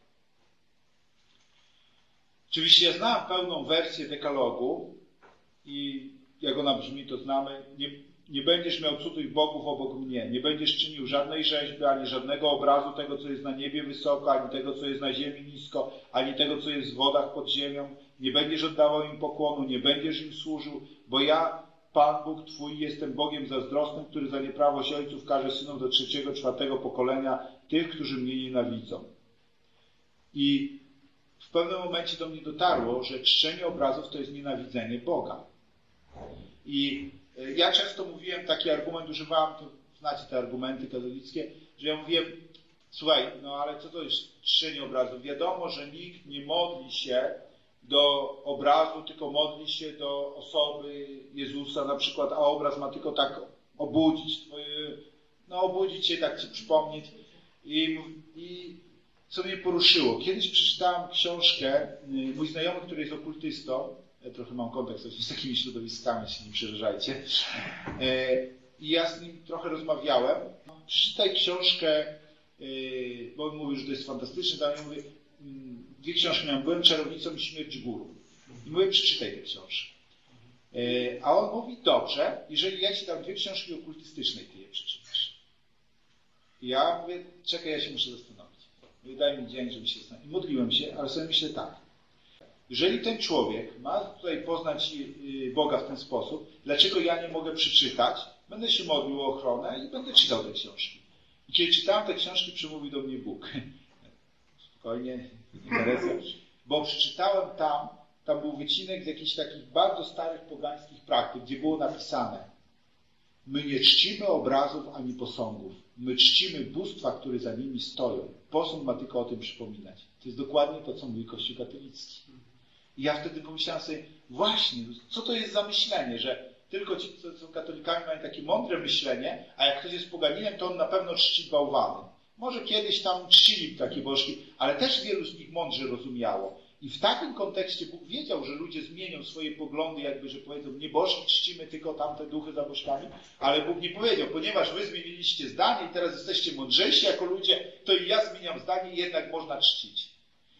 Oczywiście ja znałem pełną wersję dekalogu i jak ona brzmi, to znamy. Nie będziesz miał cudzych bogów obok mnie. Nie będziesz czynił żadnej rzeźby, ani żadnego obrazu tego, co jest na niebie wysoko, ani tego, co jest na ziemi nisko, ani tego, co jest w wodach pod ziemią. Nie będziesz oddawał im pokłonu, nie będziesz im służył, bo ja, Pan Bóg Twój, jestem Bogiem zazdrosnym, który za nieprawość ojców każe synom do 3., 4. pokolenia tych, którzy mnie nienawidzą. I w pewnym momencie do mnie dotarło, że czczenie obrazów to jest nienawidzenie Boga. I ja często mówiłem, taki argument używałem, to znacie te argumenty katolickie, że ja mówiłem, słuchaj, no ale co to jest czczenie obrazów? Wiadomo, że nikt nie modli się do obrazu, tylko modli się do osoby Jezusa na przykład, a obraz ma tylko tak obudzić obudzić się, tak ci przypomnieć. I co mnie poruszyło. Kiedyś przeczytałem książkę, mój znajomy, który jest okultystą, ja trochę mam kontakt z takimi środowiskami, się nie przerażajcie, i ja z nim trochę rozmawiałem. Przeczytaj książkę, bo on mówił, że to jest fantastyczne, tam ja mówię, 2 książki miałem, Byłem czarownicą i Śmierć guru. I mówię, przeczytaj tę książkę. A on mówi, dobrze, jeżeli ja ci dam 2 książki okultystyczne, ty je przeczytasz. I ja mówię, czekaj, ja się muszę zastanowić. Daj mi dzień, żeby się zastanowić. I modliłem się, ale sobie myślę tak. Jeżeli ten człowiek ma tutaj poznać Boga w ten sposób, dlaczego ja nie mogę przeczytać? Będę się modlił o ochronę i będę czytał te książki. I kiedy czytałem te książki, przemówił do mnie Bóg. Spokojnie, nie herezja. Bo przeczytałem tam był wycinek z jakichś takich bardzo starych pogańskich praktyk, gdzie było napisane: my nie czcimy obrazów ani posągów. My czcimy bóstwa, które za nimi stoją. Posąg ma tylko o tym przypominać. To jest dokładnie to, co mówi Kościół katolicki. I ja wtedy pomyślałem sobie, właśnie, co to jest za myślenie, że tylko ci, co są katolikami, mają takie mądre myślenie, a jak ktoś jest poganinem, to on na pewno czci bałwany. Może kiedyś tam czcili takie bożki, ale też wielu z nich mądrze rozumiało. I w takim kontekście Bóg wiedział, że ludzie zmienią swoje poglądy, jakby, że powiedzą, nie bożki czcimy, tylko tamte duchy za bożkami, ale Bóg nie powiedział, ponieważ wy zmieniliście zdanie i teraz jesteście mądrzejsi jako ludzie, to i ja zmieniam zdanie i jednak można czcić.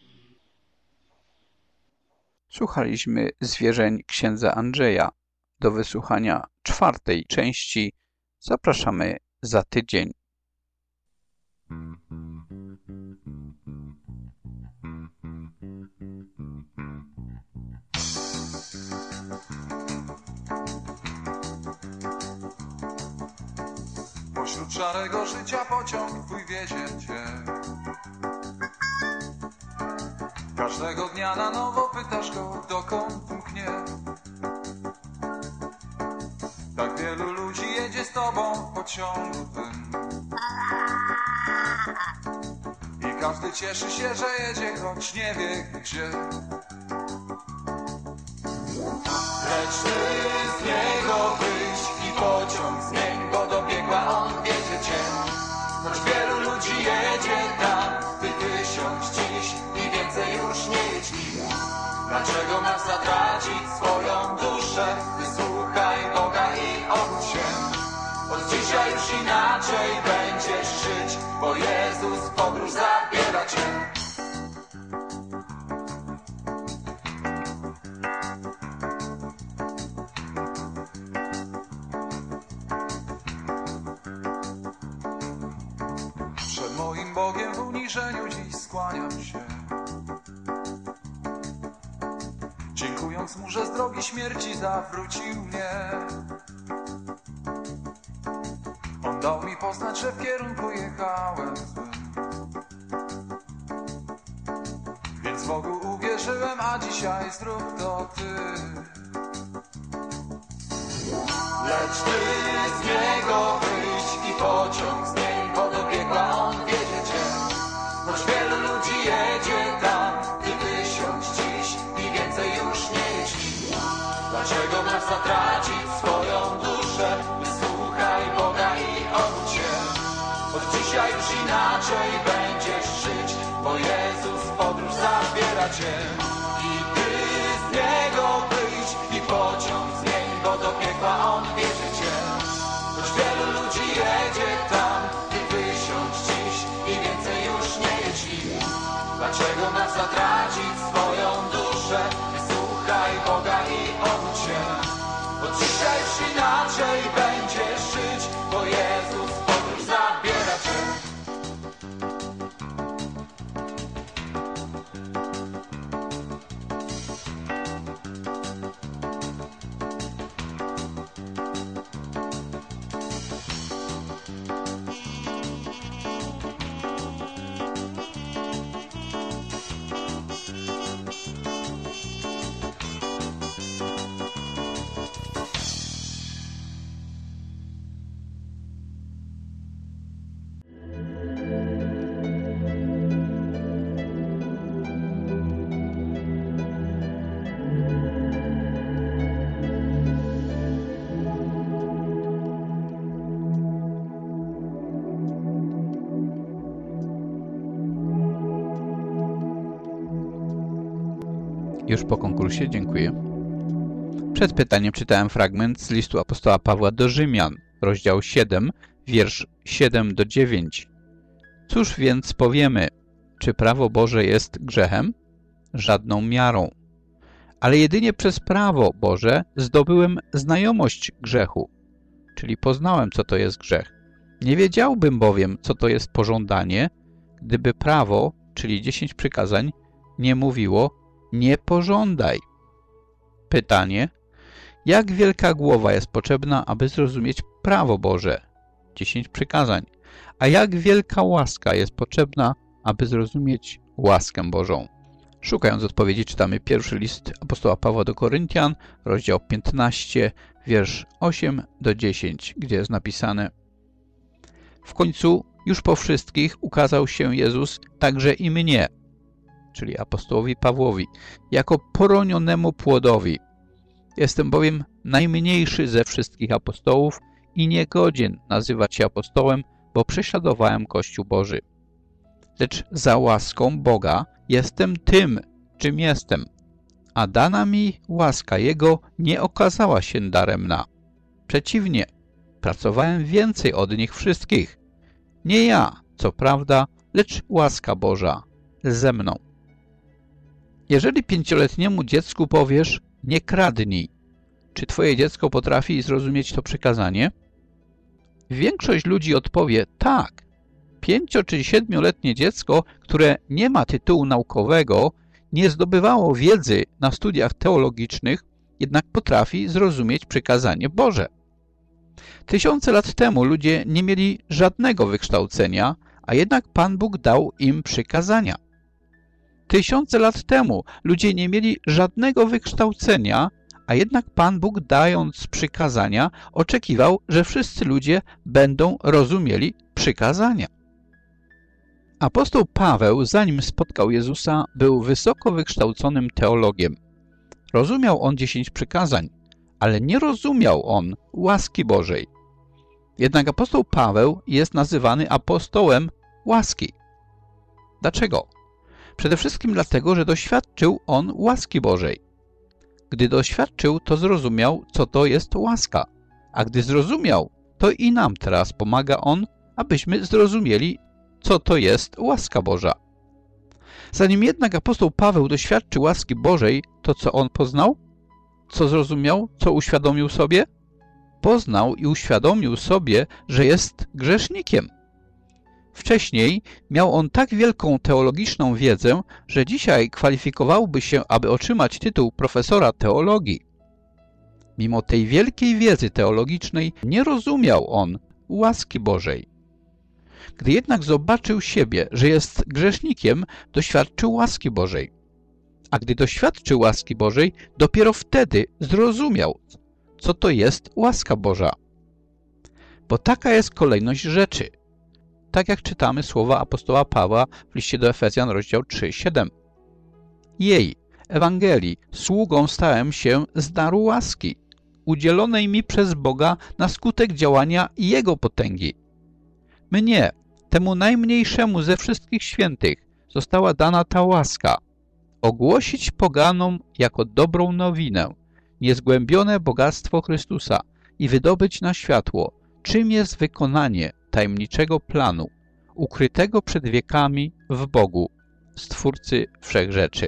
Słuchaliśmy zwierzeń księdza Andrzeja. Do wysłuchania 4. części zapraszamy za tydzień. Pośród szarego życia pociąg twój wiezie cię. Każdego dnia na nowo pytasz go, dokąd mknie. Tak wielu ludzi jedzie z tobą w pociągu tym. I każdy cieszy się, że jedzie, choć nie wie gdzie. Lecz ty z niego wyjść i pociąg zmień, bo do piekła on wiedzie cię. Choć wielu ludzi jedzie tam, ty wysiądź dziś i więcej więcej już nie jedź nim. Dlaczego masz zatracić swoją duszę? Wysłuchaj Boga i obudź się. Od dzisiaj już inaczej będziesz żyć, bo Jezus w podróż zabiera cię. Przed moim Bogiem w uniżeniu dziś skłaniam się, dziękując Mu, że z drogi śmierci zawrócił mnie. On dał mi poznać, że w kierunku jechałem złym, więc Bogu uwierzyłem, a dzisiaj zrób to Ty. Lecz Ty z niego wyjść i pociąg z niej, bo do piekła on wiedzie Cię. Choć wielu ludzi jedzie tam, Ty wysiądź dziś i więcej już nie jedź nim. Dlaczego masz zatracić swoją duszę? Wysłuchaj Boga i obudź się. Od dzisiaj już inaczej będziesz żyć, bo Jezus w podróż zabiera Cię. I Ty z niego wyjdź i pociąg z niej, bo do piekła on wiedzie Cię. Choć wielu ludzi jedzie tam, Ty wysiądź dziś i więcej już nie jedź nim. Dlaczego masz zatracić swoją duszę? Wysłuchaj Boga i obudź się. Bo dzisiaj już inaczej będziesz żyć, bo Jezus w podróż zabiera Cię. Już po konkursie, dziękuję. Przed pytaniem czytałem fragment z listu apostoła Pawła do Rzymian, rozdział 7, wiersz 7 do 9. Cóż więc powiemy? Czy prawo Boże jest grzechem? Żadną miarą. Ale jedynie przez prawo Boże zdobyłem znajomość grzechu, czyli poznałem, co to jest grzech. Nie wiedziałbym bowiem, co to jest pożądanie, gdyby prawo, czyli 10 przykazań, nie mówiło: nie pożądaj. Pytanie: jak wielka głowa jest potrzebna, aby zrozumieć prawo Boże? 10 przykazań. A jak wielka łaska jest potrzebna, aby zrozumieć łaskę Bożą? Szukając odpowiedzi, czytamy pierwszy list apostoła Pawła do Koryntian, rozdział 15, wiersz 8 do 10, gdzie jest napisane: w końcu już po wszystkich ukazał się Jezus także i mnie, czyli apostołowi Pawłowi, jako poronionemu płodowi. Jestem bowiem najmniejszy ze wszystkich apostołów i niegodzien nazywać się apostołem, bo prześladowałem Kościół Boży. Lecz za łaską Boga jestem tym, czym jestem, a dana mi łaska Jego nie okazała się daremna. Przeciwnie, pracowałem więcej od nich wszystkich. Nie ja, co prawda, lecz łaska Boża ze mną. Jeżeli 5-letniemu dziecku powiesz: nie kradnij, czy twoje dziecko potrafi zrozumieć to przykazanie? Większość ludzi odpowie: tak. 5- czy 7-letnie dziecko, które nie ma tytułu naukowego, nie zdobywało wiedzy na studiach teologicznych, jednak potrafi zrozumieć przykazanie Boże. Tysiące lat temu ludzie nie mieli żadnego wykształcenia, a jednak Pan Bóg dał im przykazania. Tysiące lat temu ludzie nie mieli żadnego wykształcenia, a jednak Pan Bóg, dając przykazania, oczekiwał, że wszyscy ludzie będą rozumieli przykazania. Apostoł Paweł, zanim spotkał Jezusa, był wysoko wykształconym teologiem. Rozumiał on 10 przykazań, ale nie rozumiał on łaski Bożej. Jednak apostoł Paweł jest nazywany apostołem łaski. Dlaczego? Przede wszystkim dlatego, że doświadczył on łaski Bożej. Gdy doświadczył, to zrozumiał, co to jest łaska. A gdy zrozumiał, to i nam teraz pomaga on, abyśmy zrozumieli, co to jest łaska Boża. Zanim jednak apostoł Paweł doświadczył łaski Bożej, to co on poznał? Co zrozumiał? Co uświadomił sobie? Poznał i uświadomił sobie, że jest grzesznikiem. Wcześniej miał on tak wielką teologiczną wiedzę, że dzisiaj kwalifikowałby się, aby otrzymać tytuł profesora teologii. Mimo tej wielkiej wiedzy teologicznej nie rozumiał on łaski Bożej. Gdy jednak zobaczył siebie, że jest grzesznikiem, doświadczył łaski Bożej. A gdy doświadczył łaski Bożej, dopiero wtedy zrozumiał, co to jest łaska Boża. Bo taka jest kolejność rzeczy. Tak jak czytamy słowa apostoła Pawła w liście do Efezjan, rozdział 3:7. Jej, Ewangelii, sługą stałem się z daru łaski, udzielonej mi przez Boga na skutek działania Jego potęgi. Mnie, temu najmniejszemu ze wszystkich świętych, została dana ta łaska, ogłosić poganom jako dobrą nowinę, niezgłębione bogactwo Chrystusa i wydobyć na światło, czym jest wykonanie tajemniczego planu, ukrytego przed wiekami w Bogu, Stwórcy wszechrzeczy.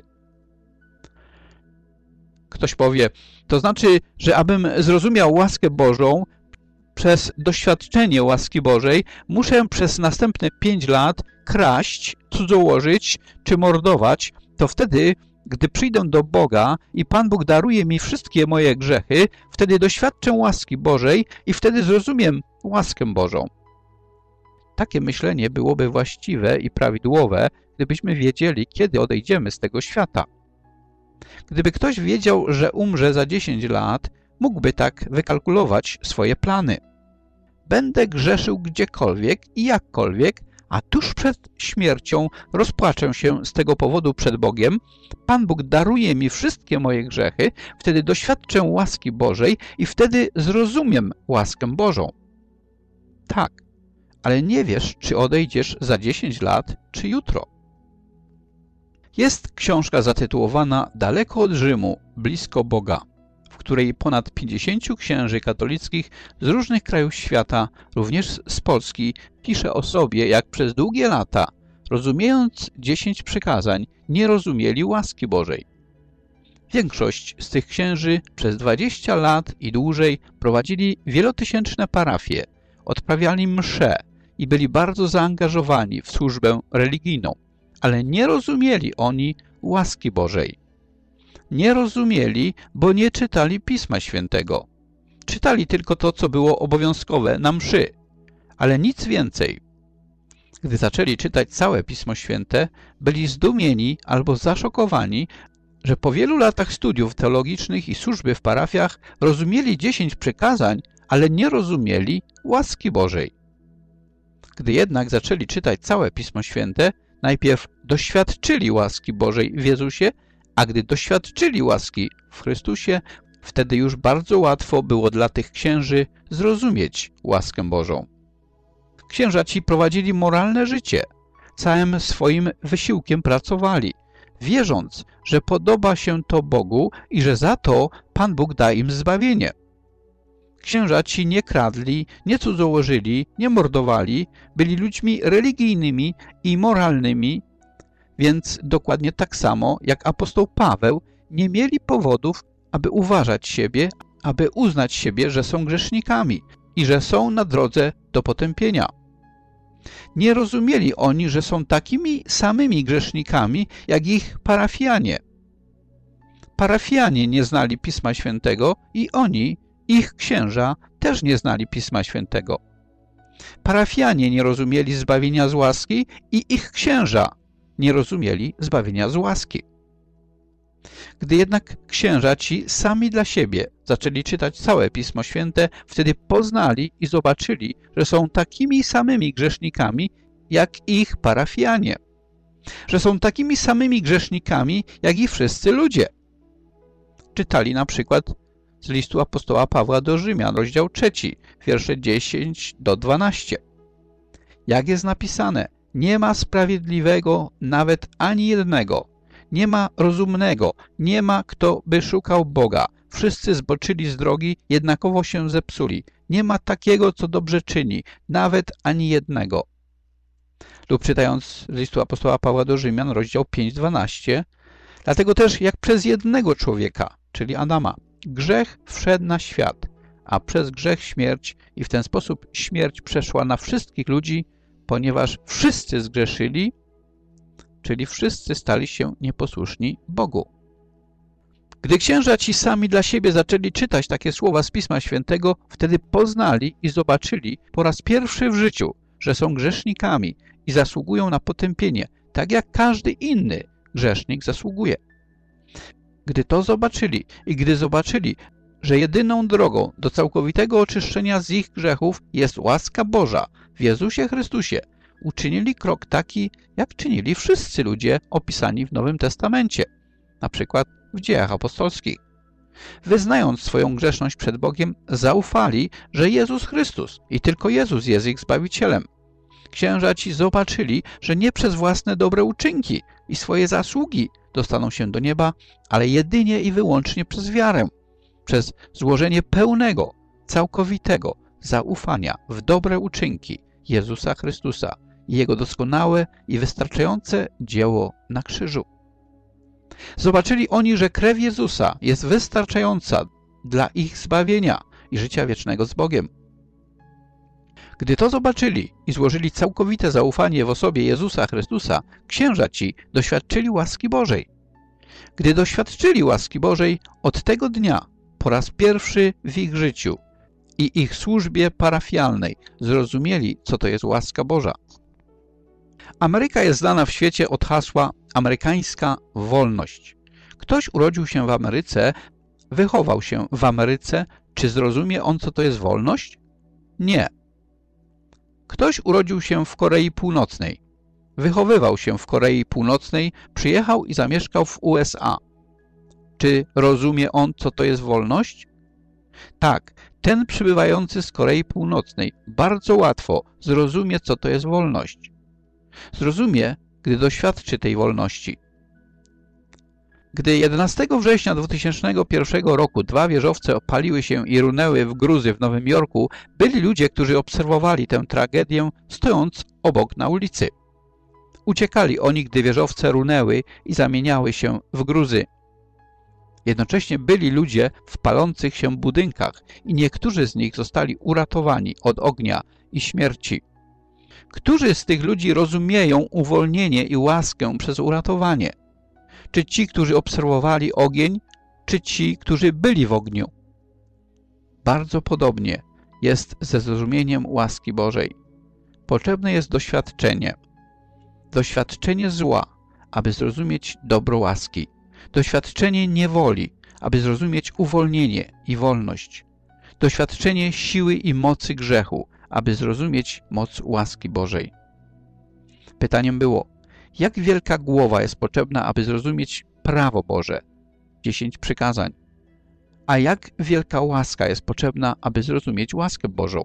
Ktoś powie, to znaczy, że abym zrozumiał łaskę Bożą, przez doświadczenie łaski Bożej muszę przez następne 5 lat kraść, cudzołożyć czy mordować, to wtedy, gdy przyjdę do Boga i Pan Bóg daruje mi wszystkie moje grzechy, wtedy doświadczę łaski Bożej i wtedy zrozumiem łaskę Bożą. Takie myślenie byłoby właściwe i prawidłowe, gdybyśmy wiedzieli, kiedy odejdziemy z tego świata. Gdyby ktoś wiedział, że umrze za 10 lat, mógłby tak wykalkulować swoje plany. Będę grzeszył gdziekolwiek i jakkolwiek, a tuż przed śmiercią rozpłaczę się z tego powodu przed Bogiem. Pan Bóg daruje mi wszystkie moje grzechy, wtedy doświadczę łaski Bożej i wtedy zrozumiem łaskę Bożą. Tak, ale nie wiesz, czy odejdziesz za 10 lat, czy jutro. Jest książka zatytułowana Daleko od Rzymu, blisko Boga, w której ponad 50 księży katolickich z różnych krajów świata, również z Polski, pisze o sobie, jak przez długie lata, rozumiejąc 10 przykazań, nie rozumieli łaski Bożej. Większość z tych księży przez 20 lat i dłużej prowadzili wielotysięczne parafie, odprawiali msze i byli bardzo zaangażowani w służbę religijną, ale nie rozumieli oni łaski Bożej. Nie rozumieli, bo nie czytali Pisma Świętego. Czytali tylko to, co było obowiązkowe na mszy, ale nic więcej. Gdy zaczęli czytać całe Pismo Święte, byli zdumieni albo zaszokowani, że po wielu latach studiów teologicznych i służby w parafiach rozumieli 10 przykazań, ale nie rozumieli łaski Bożej. Gdy jednak zaczęli czytać całe Pismo Święte, najpierw doświadczyli łaski Bożej w Jezusie, a gdy doświadczyli łaski w Chrystusie, wtedy już bardzo łatwo było dla tych księży zrozumieć łaskę Bożą. Księża ci prowadzili moralne życie, całym swoim wysiłkiem pracowali, wierząc, że podoba się to Bogu i że za to Pan Bóg da im zbawienie. Księża ci nie kradli, nie cudzołożyli, nie mordowali, byli ludźmi religijnymi i moralnymi, więc dokładnie tak samo jak apostoł Paweł nie mieli powodów, aby uważać siebie, aby uznać siebie, że są grzesznikami i że są na drodze do potępienia. Nie rozumieli oni, że są takimi samymi grzesznikami, jak ich parafianie. Parafianie nie znali Pisma Świętego i oni, ich księża, też nie znali Pisma Świętego. Parafianie nie rozumieli zbawienia z łaski i ich księża nie rozumieli zbawienia z łaski. Gdy jednak księża ci sami dla siebie zaczęli czytać całe Pismo Święte, wtedy poznali i zobaczyli, że są takimi samymi grzesznikami, jak ich parafianie. Że są takimi samymi grzesznikami, jak i wszyscy ludzie. Czytali na przykład z listu apostoła Pawła do Rzymian, rozdział 3, wiersze 10 do 12. Jak jest napisane, Nie ma sprawiedliwego nawet ani jednego. Nie ma rozumnego, nie ma kto by szukał Boga. Wszyscy zboczyli z drogi, jednakowo się zepsuli. Nie ma takiego, co dobrze czyni, nawet ani jednego. Lub czytając z listu apostoła Pawła do Rzymian, rozdział 5:12. Dlatego też jak przez jednego człowieka, czyli Adama, grzech wszedł na świat, a przez grzech śmierć i w ten sposób śmierć przeszła na wszystkich ludzi, ponieważ wszyscy zgrzeszyli, czyli wszyscy stali się nieposłuszni Bogu. Gdy księża ci sami dla siebie zaczęli czytać takie słowa z Pisma Świętego, wtedy poznali i zobaczyli po raz pierwszy w życiu, że są grzesznikami i zasługują na potępienie, tak jak każdy inny grzesznik zasługuje. Gdy to zobaczyli i gdy zobaczyli, że jedyną drogą do całkowitego oczyszczenia z ich grzechów jest łaska Boża w Jezusie Chrystusie, uczynili krok taki, jak czynili wszyscy ludzie opisani w Nowym Testamencie, na przykład w Dziejach Apostolskich. Wyznając swoją grzeszność przed Bogiem, zaufali, że Jezus Chrystus i tylko Jezus jest ich Zbawicielem. Księża ci zobaczyli, że nie przez własne dobre uczynki i swoje zasługi dostaną się do nieba, ale jedynie i wyłącznie przez wiarę, przez złożenie pełnego, całkowitego zaufania w dobre uczynki Jezusa Chrystusa i Jego doskonałe i wystarczające dzieło na krzyżu. Zobaczyli oni, że krew Jezusa jest wystarczająca dla ich zbawienia i życia wiecznego z Bogiem. Gdy to zobaczyli i złożyli całkowite zaufanie w osobie Jezusa Chrystusa, księża ci doświadczyli łaski Bożej. Gdy doświadczyli łaski Bożej, od tego dnia po raz pierwszy w ich życiu i ich służbie parafialnej zrozumieli, co to jest łaska Boża. Ameryka jest znana w świecie od hasła amerykańska wolność. Ktoś urodził się w Ameryce, wychował się w Ameryce. Czy zrozumie on, co to jest wolność? Nie. Ktoś urodził się w Korei Północnej, wychowywał się w Korei Północnej, przyjechał i zamieszkał w USA. Czy rozumie on, co to jest wolność? Tak, ten przybywający z Korei Północnej bardzo łatwo zrozumie, co to jest wolność. Zrozumie, gdy doświadczy tej wolności. Gdy 11 września 2001 roku 2 wieżowce opaliły się i runęły w gruzy w Nowym Jorku, byli ludzie, którzy obserwowali tę tragedię, stojąc obok na ulicy. Uciekali oni, gdy wieżowce runęły i zamieniały się w gruzy. Jednocześnie byli ludzie w palących się budynkach i niektórzy z nich zostali uratowani od ognia i śmierci. Którzy z tych ludzi rozumieją uwolnienie i łaskę przez uratowanie? Czy ci, którzy obserwowali ogień, czy ci, którzy byli w ogniu? Bardzo podobnie jest ze zrozumieniem łaski Bożej. Potrzebne jest doświadczenie. Doświadczenie zła, aby zrozumieć dobro łaski. Doświadczenie niewoli, aby zrozumieć uwolnienie i wolność. Doświadczenie siły i mocy grzechu, aby zrozumieć moc łaski Bożej. Pytaniem było, jak wielka głowa jest potrzebna, aby zrozumieć prawo Boże, 10 przykazań, a jak wielka łaska jest potrzebna, aby zrozumieć łaskę Bożą?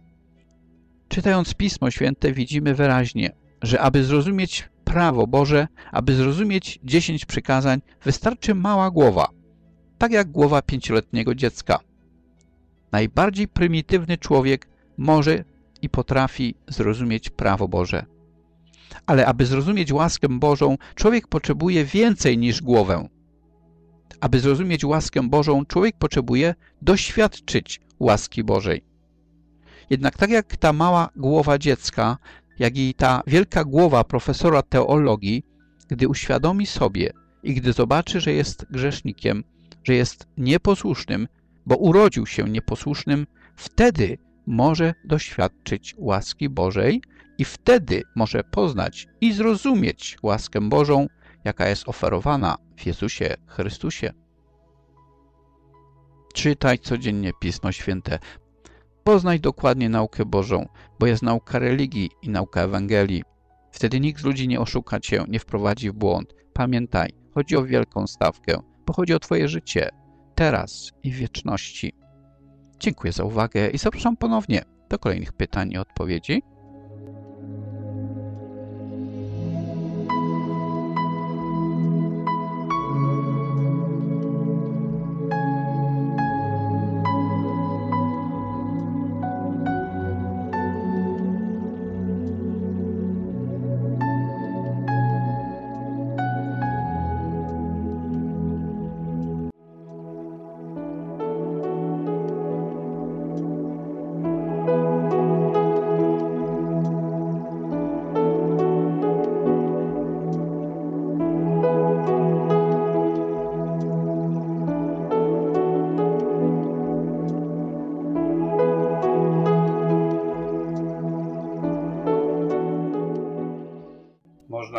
Czytając Pismo Święte widzimy wyraźnie, że aby zrozumieć prawo Boże, aby zrozumieć 10 przykazań, wystarczy mała głowa, tak jak głowa 5-letniego dziecka. Najbardziej prymitywny człowiek może i potrafi zrozumieć prawo Boże. Ale aby zrozumieć łaskę Bożą, człowiek potrzebuje więcej niż głowę. Aby zrozumieć łaskę Bożą, człowiek potrzebuje doświadczyć łaski Bożej. Jednak tak jak ta mała głowa dziecka, jak i ta wielka głowa profesora teologii, gdy uświadomi sobie i gdy zobaczy, że jest grzesznikiem, że jest nieposłusznym, bo urodził się nieposłusznym, wtedy może doświadczyć łaski Bożej i wtedy może poznać i zrozumieć łaskę Bożą, jaka jest oferowana w Jezusie Chrystusie. Czytaj codziennie Pismo Święte. Poznaj dokładnie naukę Bożą, bo jest nauka religii i nauka Ewangelii. Wtedy nikt z ludzi nie oszuka cię, nie wprowadzi w błąd. Pamiętaj, chodzi o wielką stawkę, bo chodzi o twoje życie, teraz i w wieczności. Dziękuję za uwagę i zapraszam ponownie do kolejnych pytań i odpowiedzi.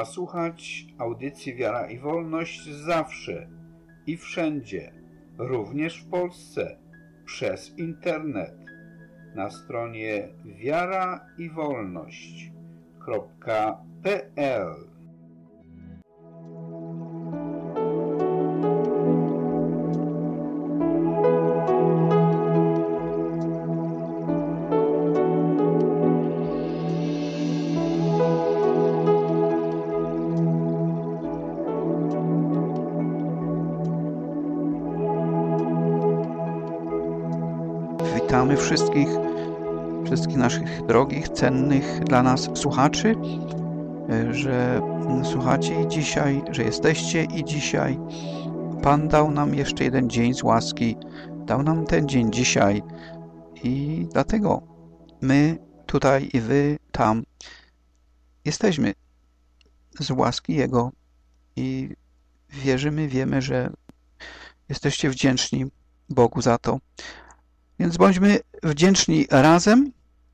słuchać audycji Wiara i Wolność zawsze i wszędzie, również w Polsce, przez internet na stronie wiaraiwolność.pl. Witamy wszystkich naszych drogich, cennych dla nas słuchaczy, że słuchacie i dzisiaj, że jesteście i dzisiaj. Pan dał nam jeszcze jeden dzień z łaski, dał nam ten dzień dzisiaj i dlatego my tutaj i wy tam jesteśmy z łaski Jego i wiemy, że jesteście wdzięczni Bogu za to. Więc bądźmy wdzięczni razem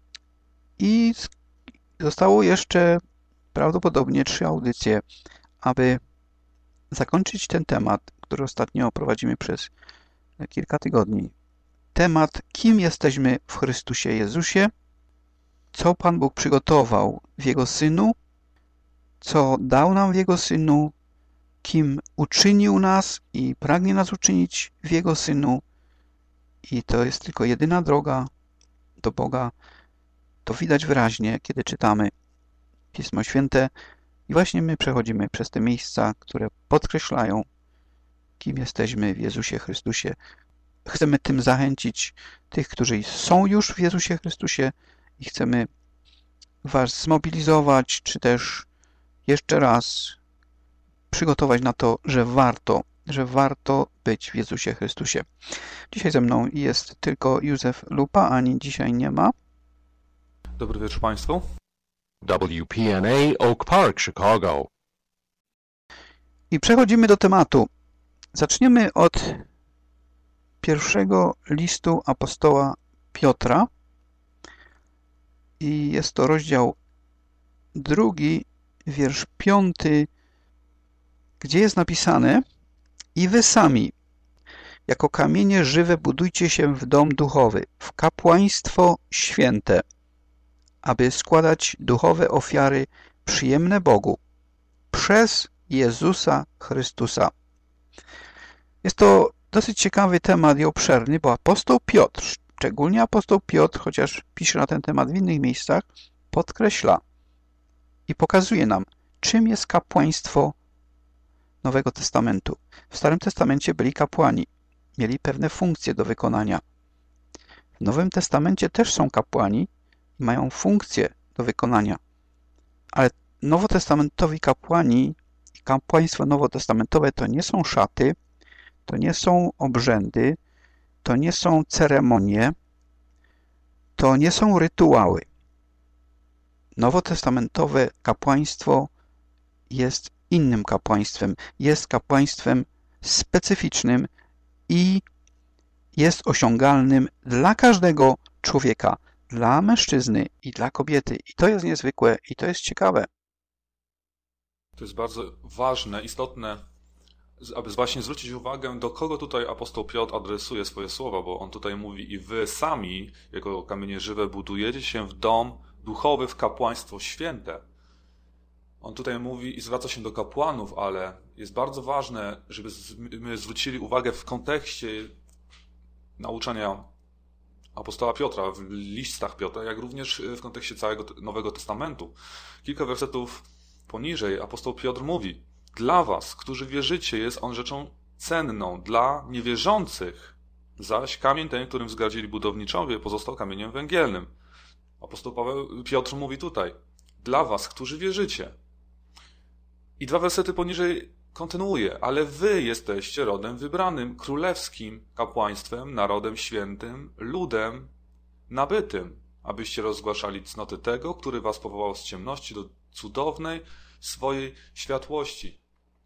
i zostało jeszcze prawdopodobnie 3 audycje, aby zakończyć ten temat, który ostatnio prowadzimy przez kilka tygodni. Temat, kim jesteśmy w Chrystusie Jezusie, co Pan Bóg przygotował w Jego Synu, co dał nam w Jego Synu, kim uczynił nas i pragnie nas uczynić w Jego Synu. I to jest tylko jedyna droga do Boga. To widać wyraźnie, kiedy czytamy Pismo Święte. I właśnie my przechodzimy przez te miejsca, które podkreślają, kim jesteśmy w Jezusie Chrystusie. Chcemy tym zachęcić tych, którzy są już w Jezusie Chrystusie i chcemy was zmobilizować, czy też jeszcze raz przygotować na to, że warto być w Jezusie Chrystusie. Dzisiaj ze mną jest tylko Józef Lupa, Ani dzisiaj nie ma. Dobry wieczór Państwu. WPNA Oak Park, Chicago. I przechodzimy do tematu. Zaczniemy od pierwszego listu apostoła Piotra. I jest to rozdział 2, wiersz 5, gdzie jest napisane: i wy sami, jako kamienie żywe, budujcie się w dom duchowy, w kapłaństwo święte, aby składać duchowe ofiary przyjemne Bogu przez Jezusa Chrystusa. Jest to dosyć ciekawy temat i obszerny, bo apostoł Piotr, szczególnie apostoł Piotr, chociaż pisze na ten temat w innych miejscach, podkreśla i pokazuje nam, czym jest kapłaństwo Nowego Testamentu. W Starym Testamencie byli kapłani, mieli pewne funkcje do wykonania. W Nowym Testamencie też są kapłani i mają funkcje do wykonania. Ale nowotestamentowi kapłani i kapłaństwo nowotestamentowe to nie są szaty, to nie są obrzędy, to nie są ceremonie, to nie są rytuały. Nowotestamentowe kapłaństwo jest innym kapłaństwem. Jest kapłaństwem specyficznym i jest osiągalnym dla każdego człowieka, dla mężczyzny i dla kobiety. I to jest niezwykłe i to jest ciekawe. To jest bardzo ważne, istotne, aby właśnie zwrócić uwagę, do kogo tutaj apostoł Piotr adresuje swoje słowa, bo on tutaj mówi: i wy sami, jako kamienie żywe, budujecie się w dom duchowy, w kapłaństwo święte. On tutaj mówi i zwraca się do kapłanów, ale jest bardzo ważne, żebyśmy zwrócili uwagę w kontekście nauczania apostoła Piotra, w listach Piotra, jak również w kontekście całego Nowego Testamentu. Kilka wersetów poniżej apostoł Piotr mówi: dla was, którzy wierzycie, jest on rzeczą cenną, dla niewierzących zaś kamień ten, którym wzgardzili budowniczowie, pozostał kamieniem węgielnym. Apostoł Piotr mówi tutaj: dla was, którzy wierzycie. I 2 wersety poniżej kontynuuje: ale wy jesteście rodem wybranym, królewskim kapłaństwem, narodem świętym, ludem nabytym, abyście rozgłaszali cnoty tego, który was powołał z ciemności do cudownej swojej światłości.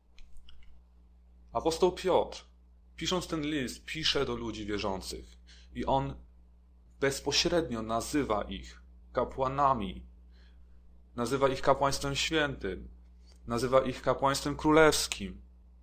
Apostoł Piotr, pisząc ten list, pisze do ludzi wierzących i on bezpośrednio nazywa ich kapłanami, nazywa ich kapłaństwem świętym. nazywa ich kapłaństwem królewskim.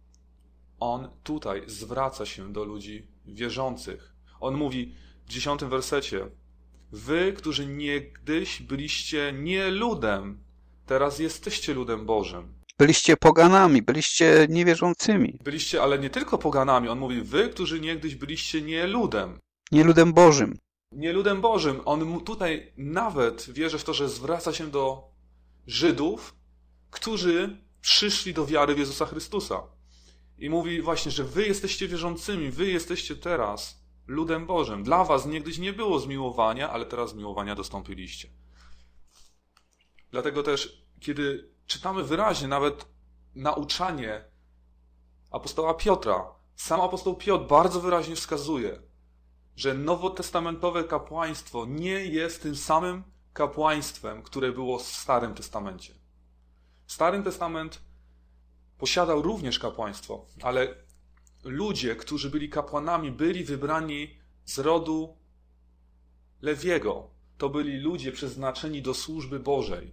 On tutaj zwraca się do ludzi wierzących. On mówi w 10 wersecie: wy, którzy niegdyś byliście nie ludem, teraz jesteście ludem Bożym. Byliście poganami, byliście niewierzącymi. Byliście, ale nie tylko poganami. On mówi: wy, którzy niegdyś byliście nie ludem. Nie ludem Bożym. Nie ludem Bożym. On tutaj nawet wierzy w to, że zwraca się do Żydów, którzy przyszli do wiary w Jezusa Chrystusa. I mówi właśnie, że wy jesteście wierzącymi, wy jesteście teraz ludem Bożym. Dla was niegdyś nie było zmiłowania, ale teraz zmiłowania dostąpiliście. Dlatego też, kiedy czytamy wyraźnie nawet nauczanie apostoła Piotra, sam apostoł Piotr bardzo wyraźnie wskazuje, że nowotestamentowe kapłaństwo nie jest tym samym kapłaństwem, które było w Starym Testamencie. Stary Testament posiadał również kapłaństwo, ale ludzie, którzy byli kapłanami, byli wybrani z rodu Lewiego. To byli ludzie przeznaczeni do służby Bożej.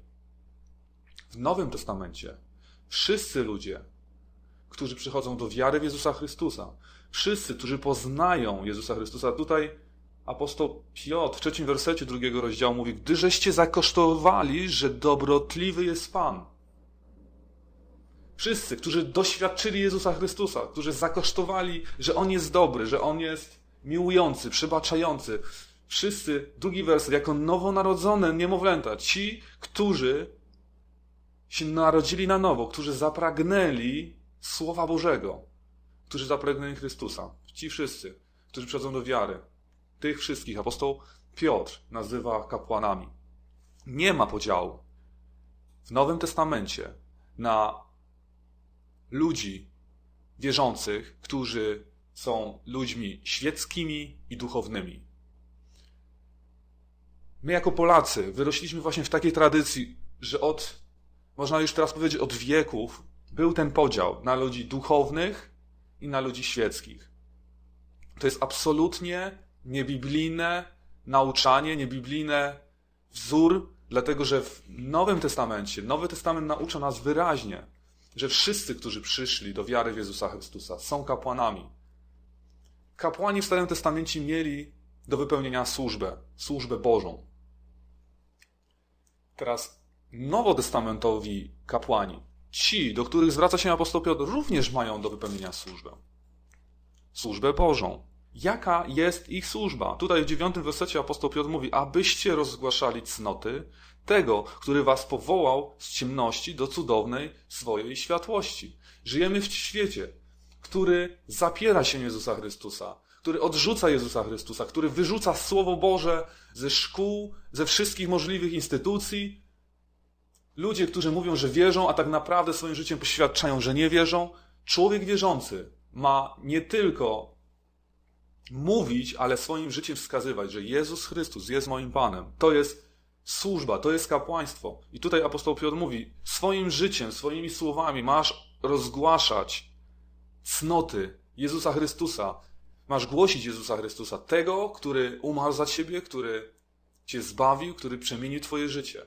W Nowym Testamencie wszyscy ludzie, którzy przychodzą do wiary w Jezusa Chrystusa, wszyscy, którzy poznają Jezusa Chrystusa, tutaj apostoł Piotr w 3 wersecie 2 rozdziału mówi: gdyżeście zakosztowali, że dobrotliwy jest Pan. Wszyscy, którzy doświadczyli Jezusa Chrystusa, którzy zakosztowali, że On jest dobry, że On jest miłujący, przebaczający. Wszyscy, drugi werset, jako nowonarodzone niemowlęta, ci, którzy się narodzili na nowo, którzy zapragnęli Słowa Bożego, którzy zapragnęli Chrystusa. Ci wszyscy, którzy przychodzą do wiary, tych wszystkich apostoł Piotr nazywa kapłanami. Nie ma podziału w Nowym Testamencie na ludzi wierzących, którzy są ludźmi świeckimi i duchownymi. My jako Polacy wyrośliśmy właśnie w takiej tradycji, że można już teraz powiedzieć, od wieków był ten podział na ludzi duchownych i na ludzi świeckich. To jest absolutnie niebiblijne nauczanie, niebiblijny wzór, dlatego że w Nowym Testamencie, Nowy Testament naucza nas wyraźnie, że wszyscy, którzy przyszli do wiary w Jezusa Chrystusa, są kapłanami. Kapłani w Starym Testamencie mieli do wypełnienia służbę Bożą. Teraz nowotestamentowi kapłani, ci, do których zwraca się apostoł Piotr, również mają do wypełnienia służbę Bożą. Jaka jest ich służba? Tutaj w 9 wersecie apostoł Piotr mówi: abyście rozgłaszali cnoty tego, który was powołał z ciemności do cudownej swojej światłości. Żyjemy w świecie, który zapiera się Jezusa Chrystusa, który odrzuca Jezusa Chrystusa, który wyrzuca Słowo Boże ze szkół, ze wszystkich możliwych instytucji. Ludzie, którzy mówią, że wierzą, a tak naprawdę swoim życiem poświadczają, że nie wierzą. Człowiek wierzący ma nie tylko mówić, ale swoim życiem wskazywać, że Jezus Chrystus jest moim Panem. To jest służba, to jest kapłaństwo. I tutaj apostoł Piotr mówi: swoim życiem, swoimi słowami masz rozgłaszać cnoty Jezusa Chrystusa. Masz głosić Jezusa Chrystusa, tego, który umarł za ciebie, który cię zbawił, który przemienił twoje życie.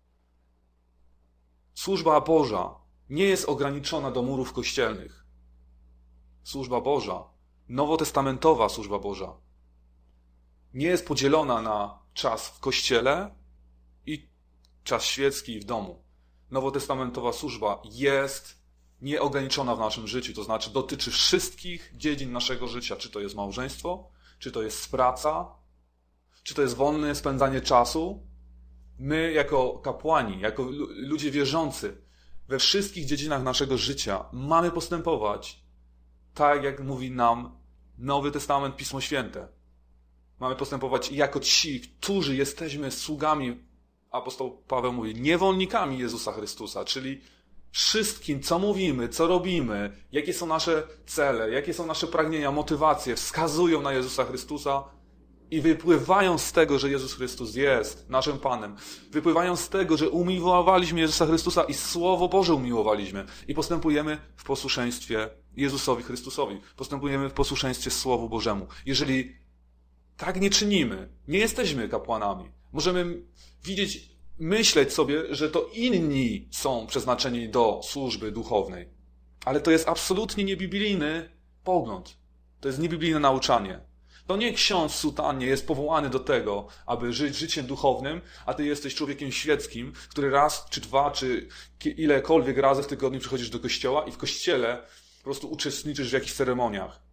Służba Boża nie jest ograniczona do murów kościelnych. Służba Boża, nowotestamentowa służba Boża, nie jest podzielona na czas w kościele i czas świecki w domu. Nowotestamentowa służba jest nieograniczona w naszym życiu, to znaczy dotyczy wszystkich dziedzin naszego życia, czy to jest małżeństwo, czy to jest praca, czy to jest wolne spędzanie czasu. My jako kapłani, jako ludzie wierzący we wszystkich dziedzinach naszego życia mamy postępować tak, jak mówi nam Nowy Testament, Pismo Święte. Mamy postępować jako ci, którzy jesteśmy sługami, apostoł Paweł mówi, niewolnikami Jezusa Chrystusa, czyli wszystkim, co mówimy, co robimy, jakie są nasze cele, jakie są nasze pragnienia, motywacje, wskazują na Jezusa Chrystusa i wypływają z tego, że Jezus Chrystus jest naszym Panem. Wypływają z tego, że umiłowaliśmy Jezusa Chrystusa i Słowo Boże umiłowaliśmy i postępujemy w posłuszeństwie Jezusowi Chrystusowi. Postępujemy w posłuszeństwie Słowu Bożemu. Jeżeli tak nie czynimy, nie jesteśmy kapłanami. Możemy widzieć myśleć sobie, że to inni są przeznaczeni do służby duchownej. Ale to jest absolutnie niebiblijny pogląd. To jest niebiblijne nauczanie. To nie ksiądz w sutannie jest powołany do tego, aby żyć życiem duchownym, a ty jesteś człowiekiem świeckim, który raz, czy dwa, czy ilekolwiek razy w tygodniu przychodzisz do kościoła i w kościele po prostu uczestniczysz w jakichś ceremoniach.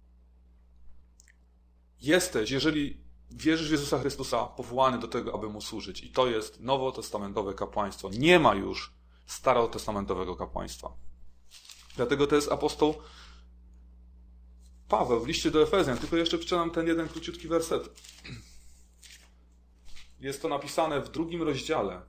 Jesteś, jeżeli wierzysz w Jezusa Chrystusa, powołany do tego, aby Mu służyć. I to jest nowotestamentowe kapłaństwo. Nie ma już starotestamentowego kapłaństwa. Dlatego to jest apostoł Paweł w liście do Efezjan. Tylko jeszcze przeczytam ten jeden króciutki werset. Jest to napisane w 2 rozdziale.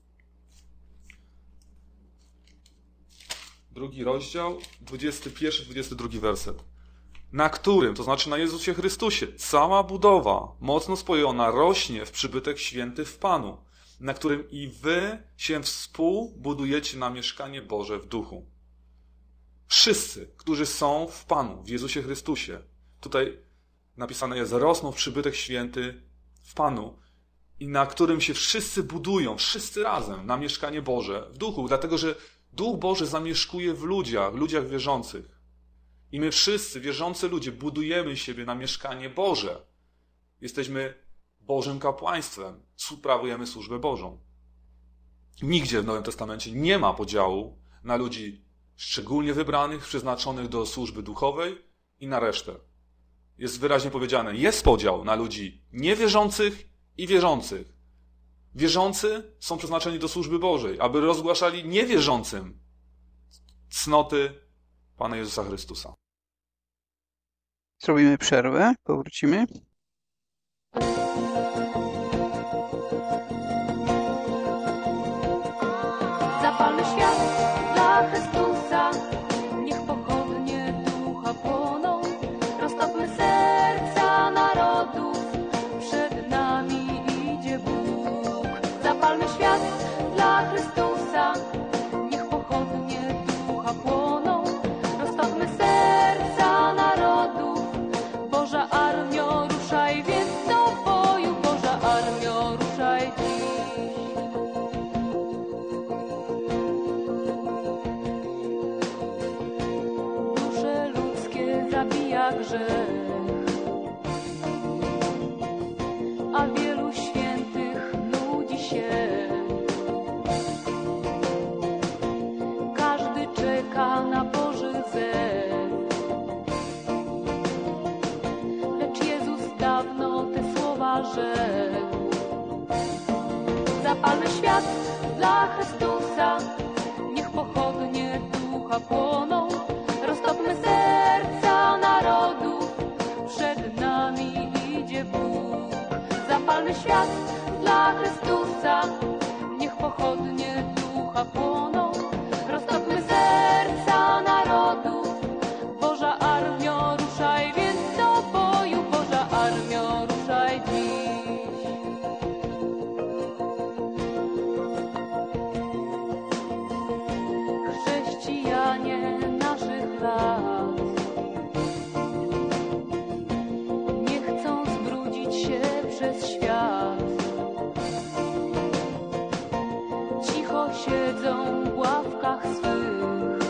2 rozdział, 21-22 werset. Na którym, to znaczy na Jezusie Chrystusie, cała budowa, mocno spojona, rośnie w przybytek święty w Panu, na którym i wy się współbudujecie na mieszkanie Boże w duchu. Wszyscy, którzy są w Panu, w Jezusie Chrystusie, tutaj napisane jest, rosną w przybytek święty w Panu i na którym się wszyscy budują, wszyscy razem, na mieszkanie Boże w duchu, dlatego że Duch Boży zamieszkuje w ludziach wierzących. I my wszyscy, wierzący ludzie, budujemy siebie na mieszkanie Boże. Jesteśmy Bożym kapłaństwem, sprawujemy służbę Bożą. Nigdzie w Nowym Testamencie nie ma podziału na ludzi szczególnie wybranych, przeznaczonych do służby duchowej i na resztę. Jest wyraźnie powiedziane, jest podział na ludzi niewierzących i wierzących. Wierzący są przeznaczeni do służby Bożej, aby rozgłaszali niewierzącym cnoty Pana Jezusa Chrystusa. Zrobimy przerwę, powrócimy. Zapalmy świat dla Chrystusa, niech pochodnie ducha płoną. Roztopmy serca narodów, przed nami idzie Bóg. Zapalmy świat dla Chrystusa, niech pochodnie ducha płoną. Roztopmy serca narodów, Boża armio, ruszaj więc do boju, Boża armio, ruszaj dziś. Dusze ludzkie zabija grzech, a wielu świętych nudzi się. Każdy czeka na Boży zew, lecz Jezus dawno te słowa rzekł. Zapalmy świat dla Chrystusa, niech pochodnie ducha płoną. Roztopmy serca narodów, przed nami idzie Bóg. Zapalmy świat dla Chrystusa, niech pochodnie ducha płoną. Roztopmy serca narodów, Boża armio, ruszaj więc do boju, Boża armio, ruszaj dziś. Chrześcijanie naszych lat nie chcą zbrudzić się przez świat. Cicho siedzą w ławkach swych,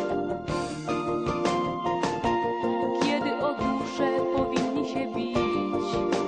kiedy o duszę powinni się bić.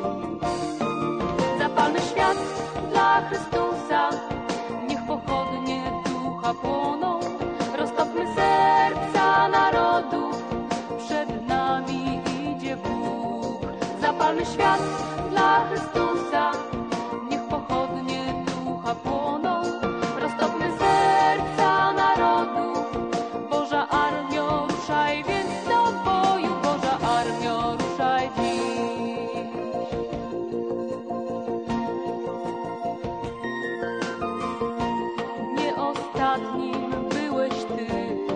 Zapalmy świat dla Chrystusa, niech pochodnie ducha płoną. Roztopmy serca narodów, przed nami idzie Bóg. Zapalmy świat dla Chrystusa, niech pochodnie ducha płoną. Roztopmy serca narodów, Boża armio, ruszaj więc do boju, Boża armio, ruszaj dziś. Nie ostatnim byłeś Ty,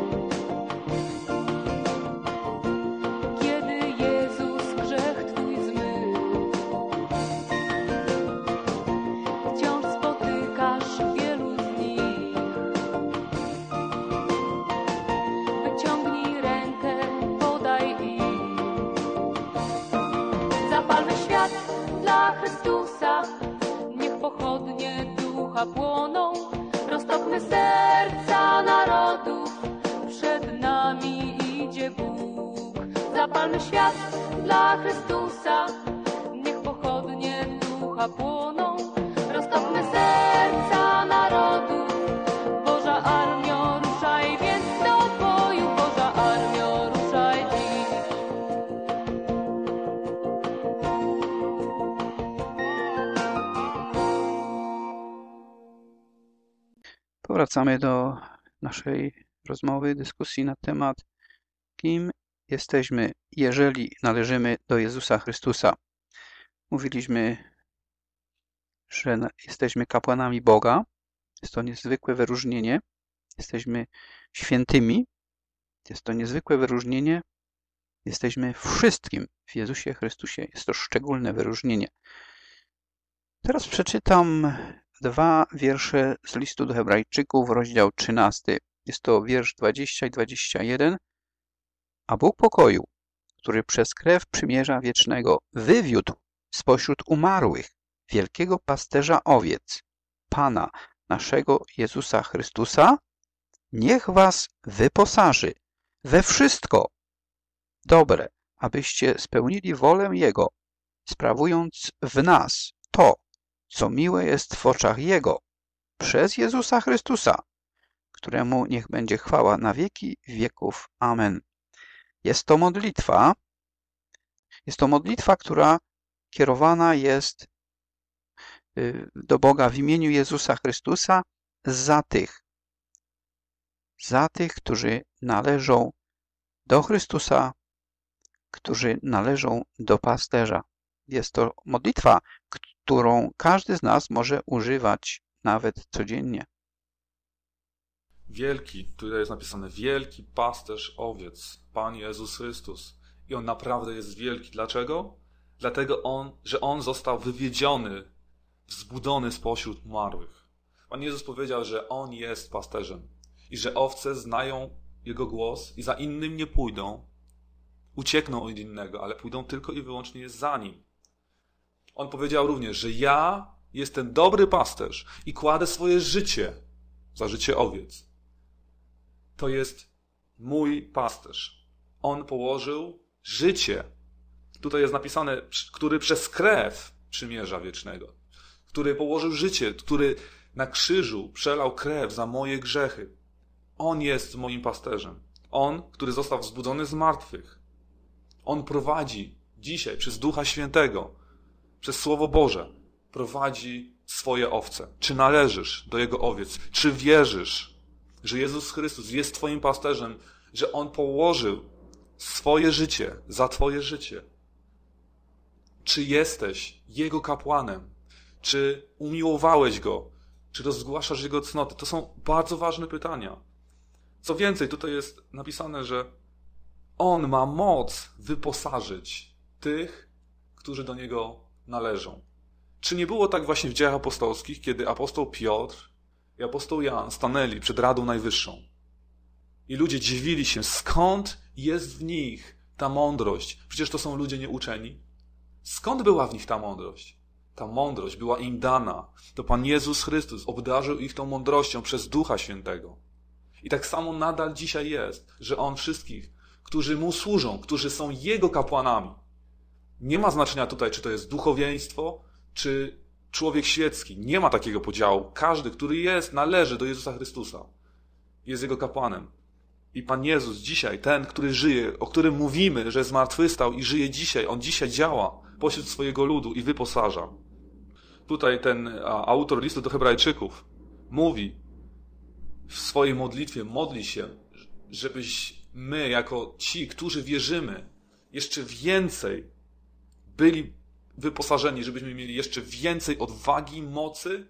kiedy Jezus grzech Twój zmył. Wciąż spotykasz wielu z nich. Wyciągnij rękę, podaj im. Zapalmy świat dla Chrystusa, niech pochodnie ducha płoną. Roztopmy serca narodów, przed nami idzie Bóg. Zapalmy świat dla Chrystusa, niech pochodnie ducha płoną. Roztopmy serca narodów, Boża armio, ruszaj więc do boju, Boża armio, ruszaj dziś. Powracamy do naszej rozmowy, dyskusji na temat, kim jesteśmy, jeżeli należymy do Jezusa Chrystusa. Mówiliśmy, że jesteśmy kapłanami Boga. Jest to niezwykłe wyróżnienie. Jesteśmy świętymi. Jest to niezwykłe wyróżnienie. Jesteśmy wszystkim w Jezusie Chrystusie. Jest to szczególne wyróżnienie. Teraz przeczytam 2 wiersze z listu do Hebrajczyków, rozdział 13. Jest to wiersz 20 i 21. A Bóg pokoju, który przez krew przymierza wiecznego wywiódł spośród umarłych wielkiego pasterza owiec, Pana naszego Jezusa Chrystusa, niech was wyposaży we wszystko dobre, abyście spełnili wolę Jego, sprawując w nas to, co miłe jest w oczach Jego, przez Jezusa Chrystusa, któremu niech będzie chwała na wieki wieków. Amen. Jest to modlitwa, która kierowana jest do Boga w imieniu Jezusa Chrystusa za tych, którzy należą do Chrystusa, którzy należą do pasterza. Jest to modlitwa, którą każdy z nas może używać nawet codziennie. Wielki, tutaj jest napisane wielki pasterz owiec, Pan Jezus Chrystus. I On naprawdę jest wielki. Dlaczego? Dlatego, że On został wywiedziony, wzbudzony spośród umarłych. Pan Jezus powiedział, że On jest pasterzem i że owce znają Jego głos i za innym nie pójdą, uciekną od innego, ale pójdą tylko i wyłącznie za Nim. On powiedział również, że ja jestem dobry pasterz i kładę swoje życie za życie owiec. To jest mój pasterz. On położył życie. Tutaj jest napisane, który przez krew przymierza wiecznego. Który położył życie, który na krzyżu przelał krew za moje grzechy. On jest moim pasterzem. On, który został wzbudzony z martwych. On prowadzi dzisiaj przez Ducha Świętego, przez Słowo Boże, prowadzi swoje owce. Czy należysz do Jego owiec? Czy wierzysz, że Jezus Chrystus jest Twoim pasterzem, że On położył swoje życie za Twoje życie? Czy jesteś Jego kapłanem? Czy umiłowałeś Go? Czy rozgłaszasz Jego cnoty? To są bardzo ważne pytania. Co więcej, tutaj jest napisane, że On ma moc wyposażyć tych, którzy do Niego należą. Czy nie było tak właśnie w Dziejach Apostolskich, kiedy apostoł Piotr i apostoł Jan stanęli przed Radą Najwyższą i ludzie dziwili się, skąd jest w nich ta mądrość? Przecież to są ludzie nieuczeni. Skąd była w nich ta mądrość? Ta mądrość była im dana. To Pan Jezus Chrystus obdarzył ich tą mądrością przez Ducha Świętego. I tak samo nadal dzisiaj jest, że On wszystkich, którzy Mu służą, którzy są Jego kapłanami. Nie ma znaczenia tutaj, czy to jest duchowieństwo, czy człowiek świecki. Nie ma takiego podziału. Każdy, który należy do Jezusa Chrystusa. Jest Jego kapłanem. I Pan Jezus dzisiaj, ten, który żyje, o którym mówimy, że zmartwychwstał i żyje dzisiaj, On dzisiaj działa pośród swojego ludu i wyposaża. Tutaj ten autor listu do Hebrajczyków mówi w swojej modlitwie, modli się, żebyś my, jako ci, którzy wierzymy, jeszcze więcej byli wyposażeni, żebyśmy mieli jeszcze więcej odwagi, mocy,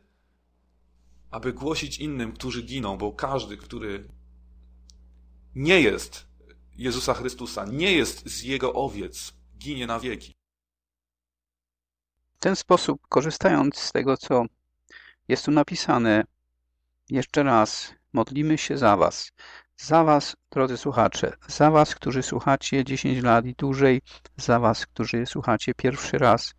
aby głosić innym, którzy giną, bo każdy, który nie jest Jezusa Chrystusa, nie jest z Jego owiec, ginie na wieki. W ten sposób, korzystając z tego, co jest tu napisane, jeszcze raz modlimy się za was. Za was, drodzy słuchacze, za was, którzy słuchacie 10 lat i dłużej, za was, którzy słuchacie pierwszy raz.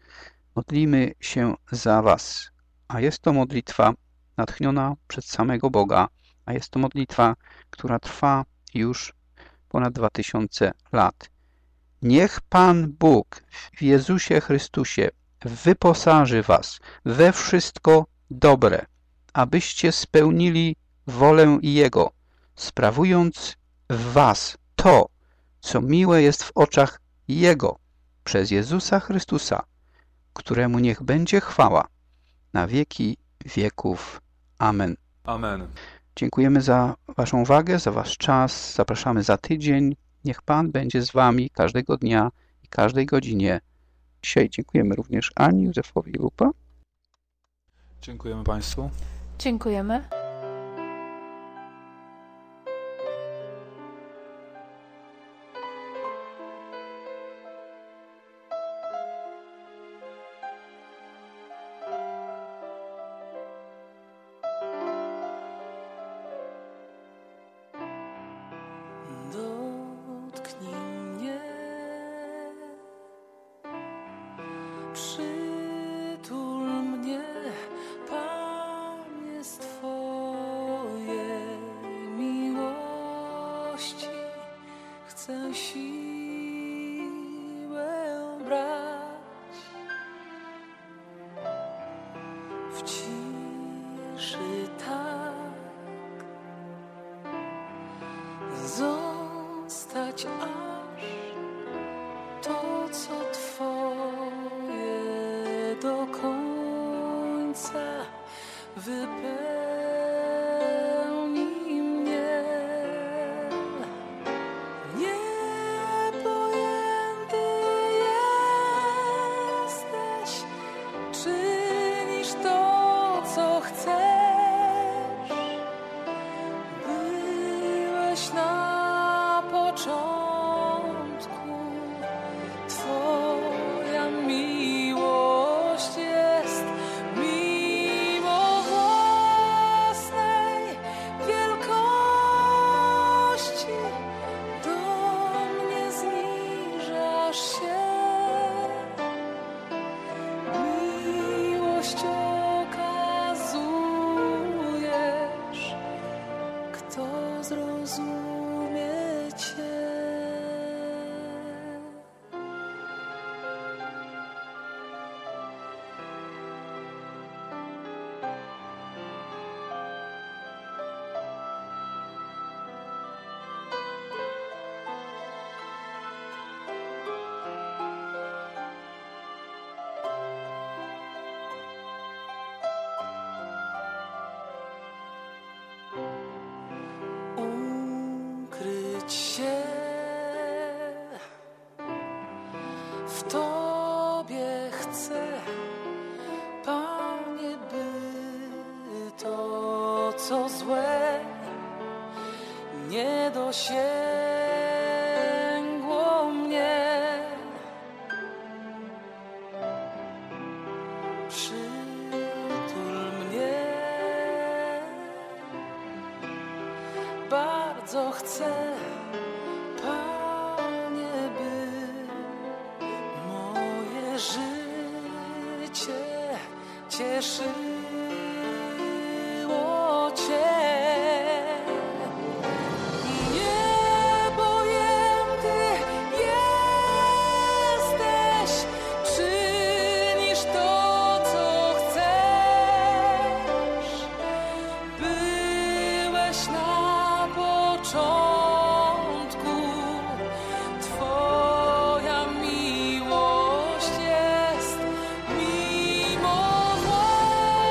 Modlimy się za was. A jest to modlitwa natchniona przez samego Boga, a jest to modlitwa, która trwa już ponad 2000 lat. Niech Pan Bóg w Jezusie Chrystusie wyposaży was we wszystko dobre, abyście spełnili wolę Jego, sprawując w was to, co miłe jest w oczach Jego, przez Jezusa Chrystusa, któremu niech będzie chwała na wieki wieków. Amen. Amen. Dziękujemy za waszą uwagę, za wasz czas. Zapraszamy za tydzień. Niech Pan będzie z wami każdego dnia i każdej godzinie. Dzisiaj dziękujemy również Ani, Józefowi i Lupa. Dziękujemy Państwu. Dziękujemy. Dotknij mnie, przytul mnie, Panie, z Twojej miłości chcę siłę brać. W ciszy tak zostać, aż to, co Twoje do końca wypełni mnie. Niepojęty jesteś, czynisz to, co chcesz. Byłeś na początku, Twoja miłość jest mimo własnej wielkości. Do mnie zniżasz się, miłość okazujesz. Kto zrozumie Cię? Ukryć się w Tobie chcę, Panie, by to, co złe, nie dosięgło mnie. Przytul mnie, bardzo chcę, Panie, by moje życie cieszyło Cię. Niepojęty jesteś, czynisz to, co chcesz. Byłeś na początku, Twoja miłość jest mimo własnej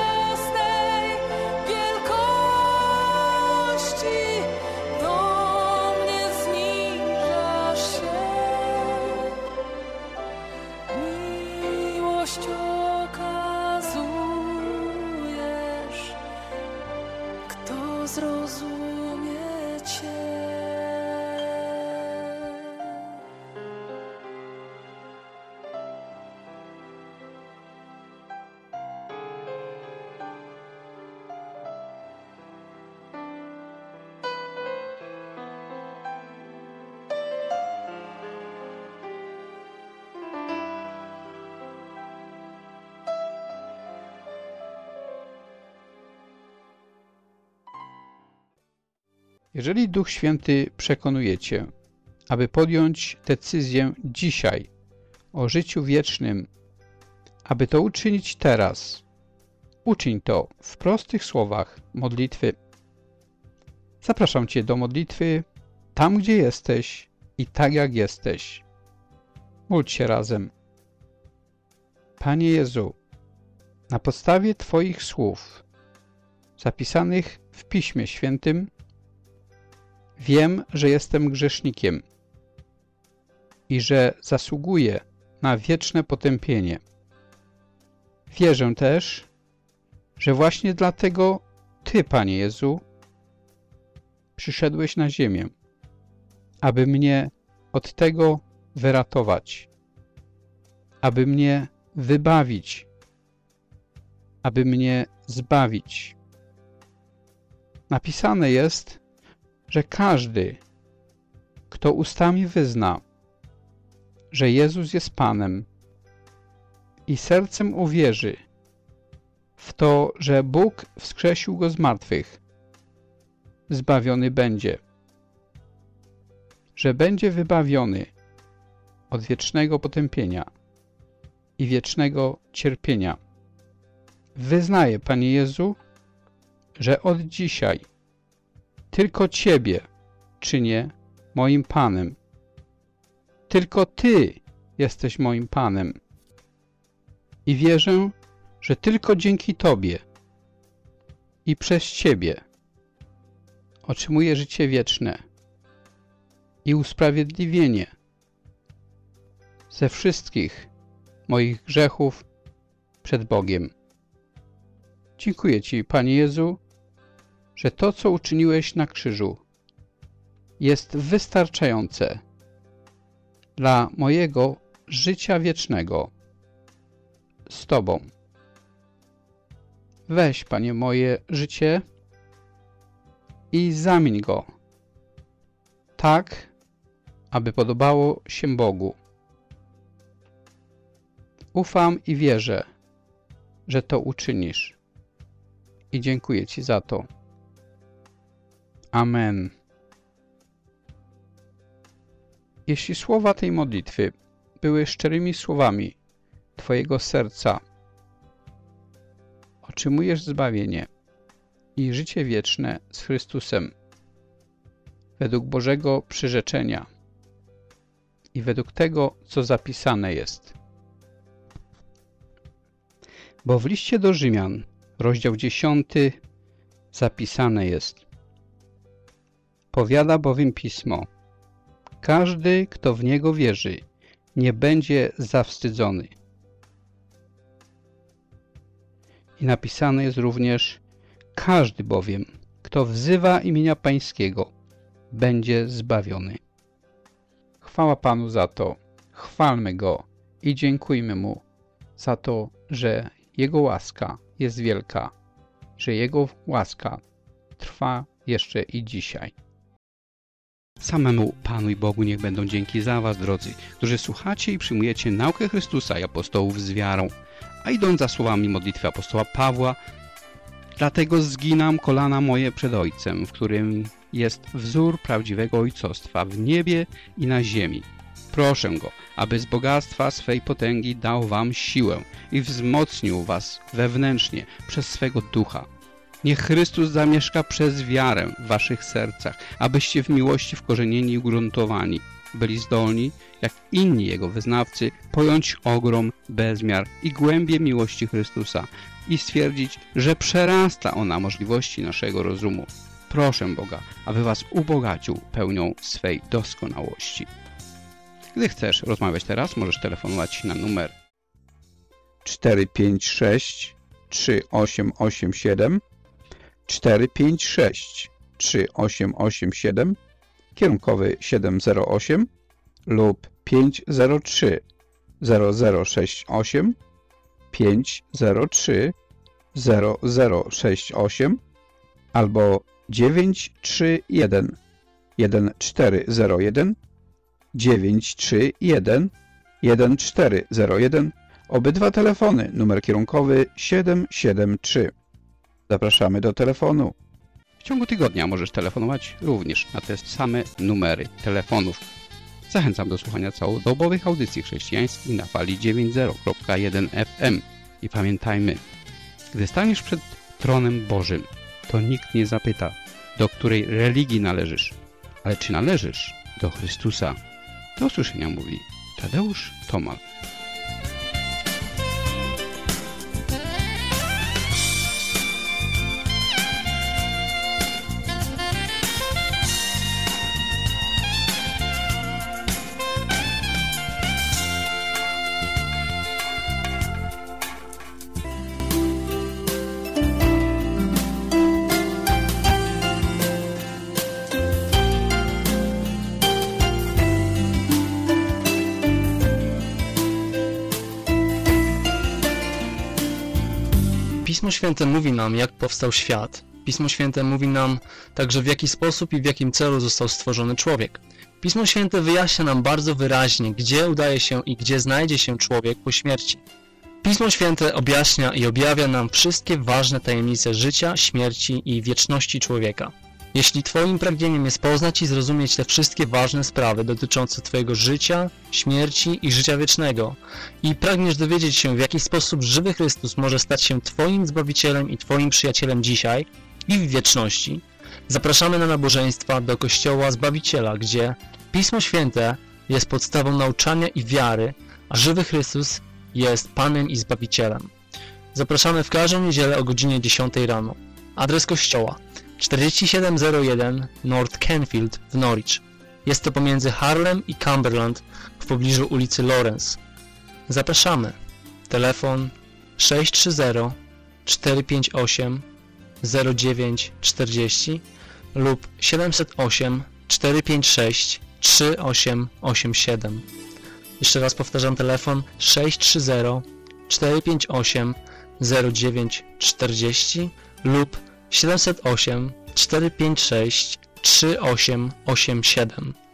Jeżeli Duch Święty przekonuje Cię, aby podjąć decyzję dzisiaj o życiu wiecznym, aby to uczynić teraz, uczyń to w prostych słowach modlitwy. Zapraszam Cię do modlitwy tam, gdzie jesteś i tak jak jesteś. Módl się razem. Panie Jezu, na podstawie Twoich słów zapisanych w Piśmie Świętym wiem, że jestem grzesznikiem i że zasługuję na wieczne potępienie. Wierzę też, że właśnie dlatego Ty, Panie Jezu, przyszedłeś na ziemię, aby mnie od tego wyratować, aby mnie wybawić, aby mnie zbawić. Napisane jest, że każdy, kto ustami wyzna, że Jezus jest Panem i sercem uwierzy w to, że Bóg wskrzesił Go z martwych, zbawiony będzie, że będzie wybawiony od wiecznego potępienia i wiecznego cierpienia. Wyznaję, Panie Jezu, że od dzisiaj tylko Ciebie czynię moim Panem. Tylko Ty jesteś moim Panem. I wierzę, że tylko dzięki Tobie i przez Ciebie otrzymuję życie wieczne i usprawiedliwienie ze wszystkich moich grzechów przed Bogiem. Dziękuję Ci, Panie Jezu, że to, co uczyniłeś na krzyżu, jest wystarczające dla mojego życia wiecznego z Tobą. Weź, Panie, moje życie i zamień go tak, aby podobało się Bogu. Ufam i wierzę, że to uczynisz i dziękuję Ci za to. Amen. Jeśli słowa tej modlitwy były szczerymi słowami Twojego serca, otrzymujesz zbawienie i życie wieczne z Chrystusem według Bożego przyrzeczenia i według tego, co zapisane jest. Bo w liście do Rzymian, rozdział 10, zapisane jest: powiada bowiem Pismo: każdy, kto w Niego wierzy, nie będzie zawstydzony. I napisane jest również: każdy bowiem, kto wzywa imienia Pańskiego, będzie zbawiony. Chwała Panu za to, chwalmy Go i dziękujmy Mu za to, że Jego łaska jest wielka, że Jego łaska trwa jeszcze i dzisiaj. Samemu Panu i Bogu niech będą dzięki za Was, drodzy, którzy słuchacie i przyjmujecie naukę Chrystusa i apostołów z wiarą, a idąc za słowami modlitwy apostoła Pawła: dlatego zginam kolana moje przed Ojcem, w którym jest wzór prawdziwego ojcostwa w niebie i na ziemi. Proszę Go, aby z bogactwa swej potęgi dał Wam siłę i wzmocnił Was wewnętrznie przez swego Ducha. Niech Chrystus zamieszka przez wiarę w Waszych sercach, abyście w miłości wkorzenieni i ugruntowani byli zdolni, jak inni Jego wyznawcy, pojąć ogrom, bezmiar i głębię miłości Chrystusa i stwierdzić, że przerasta ona możliwości naszego rozumu. Proszę Boga, aby Was ubogacił pełnią swej doskonałości. Gdy chcesz rozmawiać teraz, możesz telefonować na numer 456 3887 456 3887, kierunkowy 708 lub 503 0068 503 0068 albo 931 1401 931 1401. Obydwa telefony, numer kierunkowy 773. Zapraszamy do telefonu. W ciągu tygodnia możesz telefonować również na te same numery telefonów. Zachęcam do słuchania całodobowych audycji chrześcijańskich na fali 90.1 FM. I pamiętajmy, gdy staniesz przed tronem Bożym, to nikt nie zapyta, do której religii należysz, ale czy należysz do Chrystusa. Do usłyszenia mówi Tadeusz Tomal. Pismo Święte mówi nam, jak powstał świat. Pismo Święte mówi nam także, w jaki sposób i w jakim celu został stworzony człowiek. Pismo Święte wyjaśnia nam bardzo wyraźnie, gdzie udaje się i gdzie znajdzie się człowiek po śmierci. Pismo Święte objaśnia i objawia nam wszystkie ważne tajemnice życia, śmierci i wieczności człowieka. Jeśli Twoim pragnieniem jest poznać i zrozumieć te wszystkie ważne sprawy dotyczące Twojego życia, śmierci i życia wiecznego i pragniesz dowiedzieć się, w jaki sposób żywy Chrystus może stać się Twoim Zbawicielem i Twoim przyjacielem dzisiaj i w wieczności, zapraszamy na nabożeństwa do Kościoła Zbawiciela, gdzie Pismo Święte jest podstawą nauczania i wiary, a żywy Chrystus jest Panem i Zbawicielem. Zapraszamy w każdą niedzielę o godzinie 10 rano. Adres kościoła: 4701 North Canfield w Norwich. Jest to pomiędzy Harlem i Cumberland w pobliżu ulicy Lawrence. Zapraszamy. Telefon 630 458 0940 lub 708 456 3887. Jeszcze raz powtarzam, telefon 630 458 0940 lub 708 456 3887.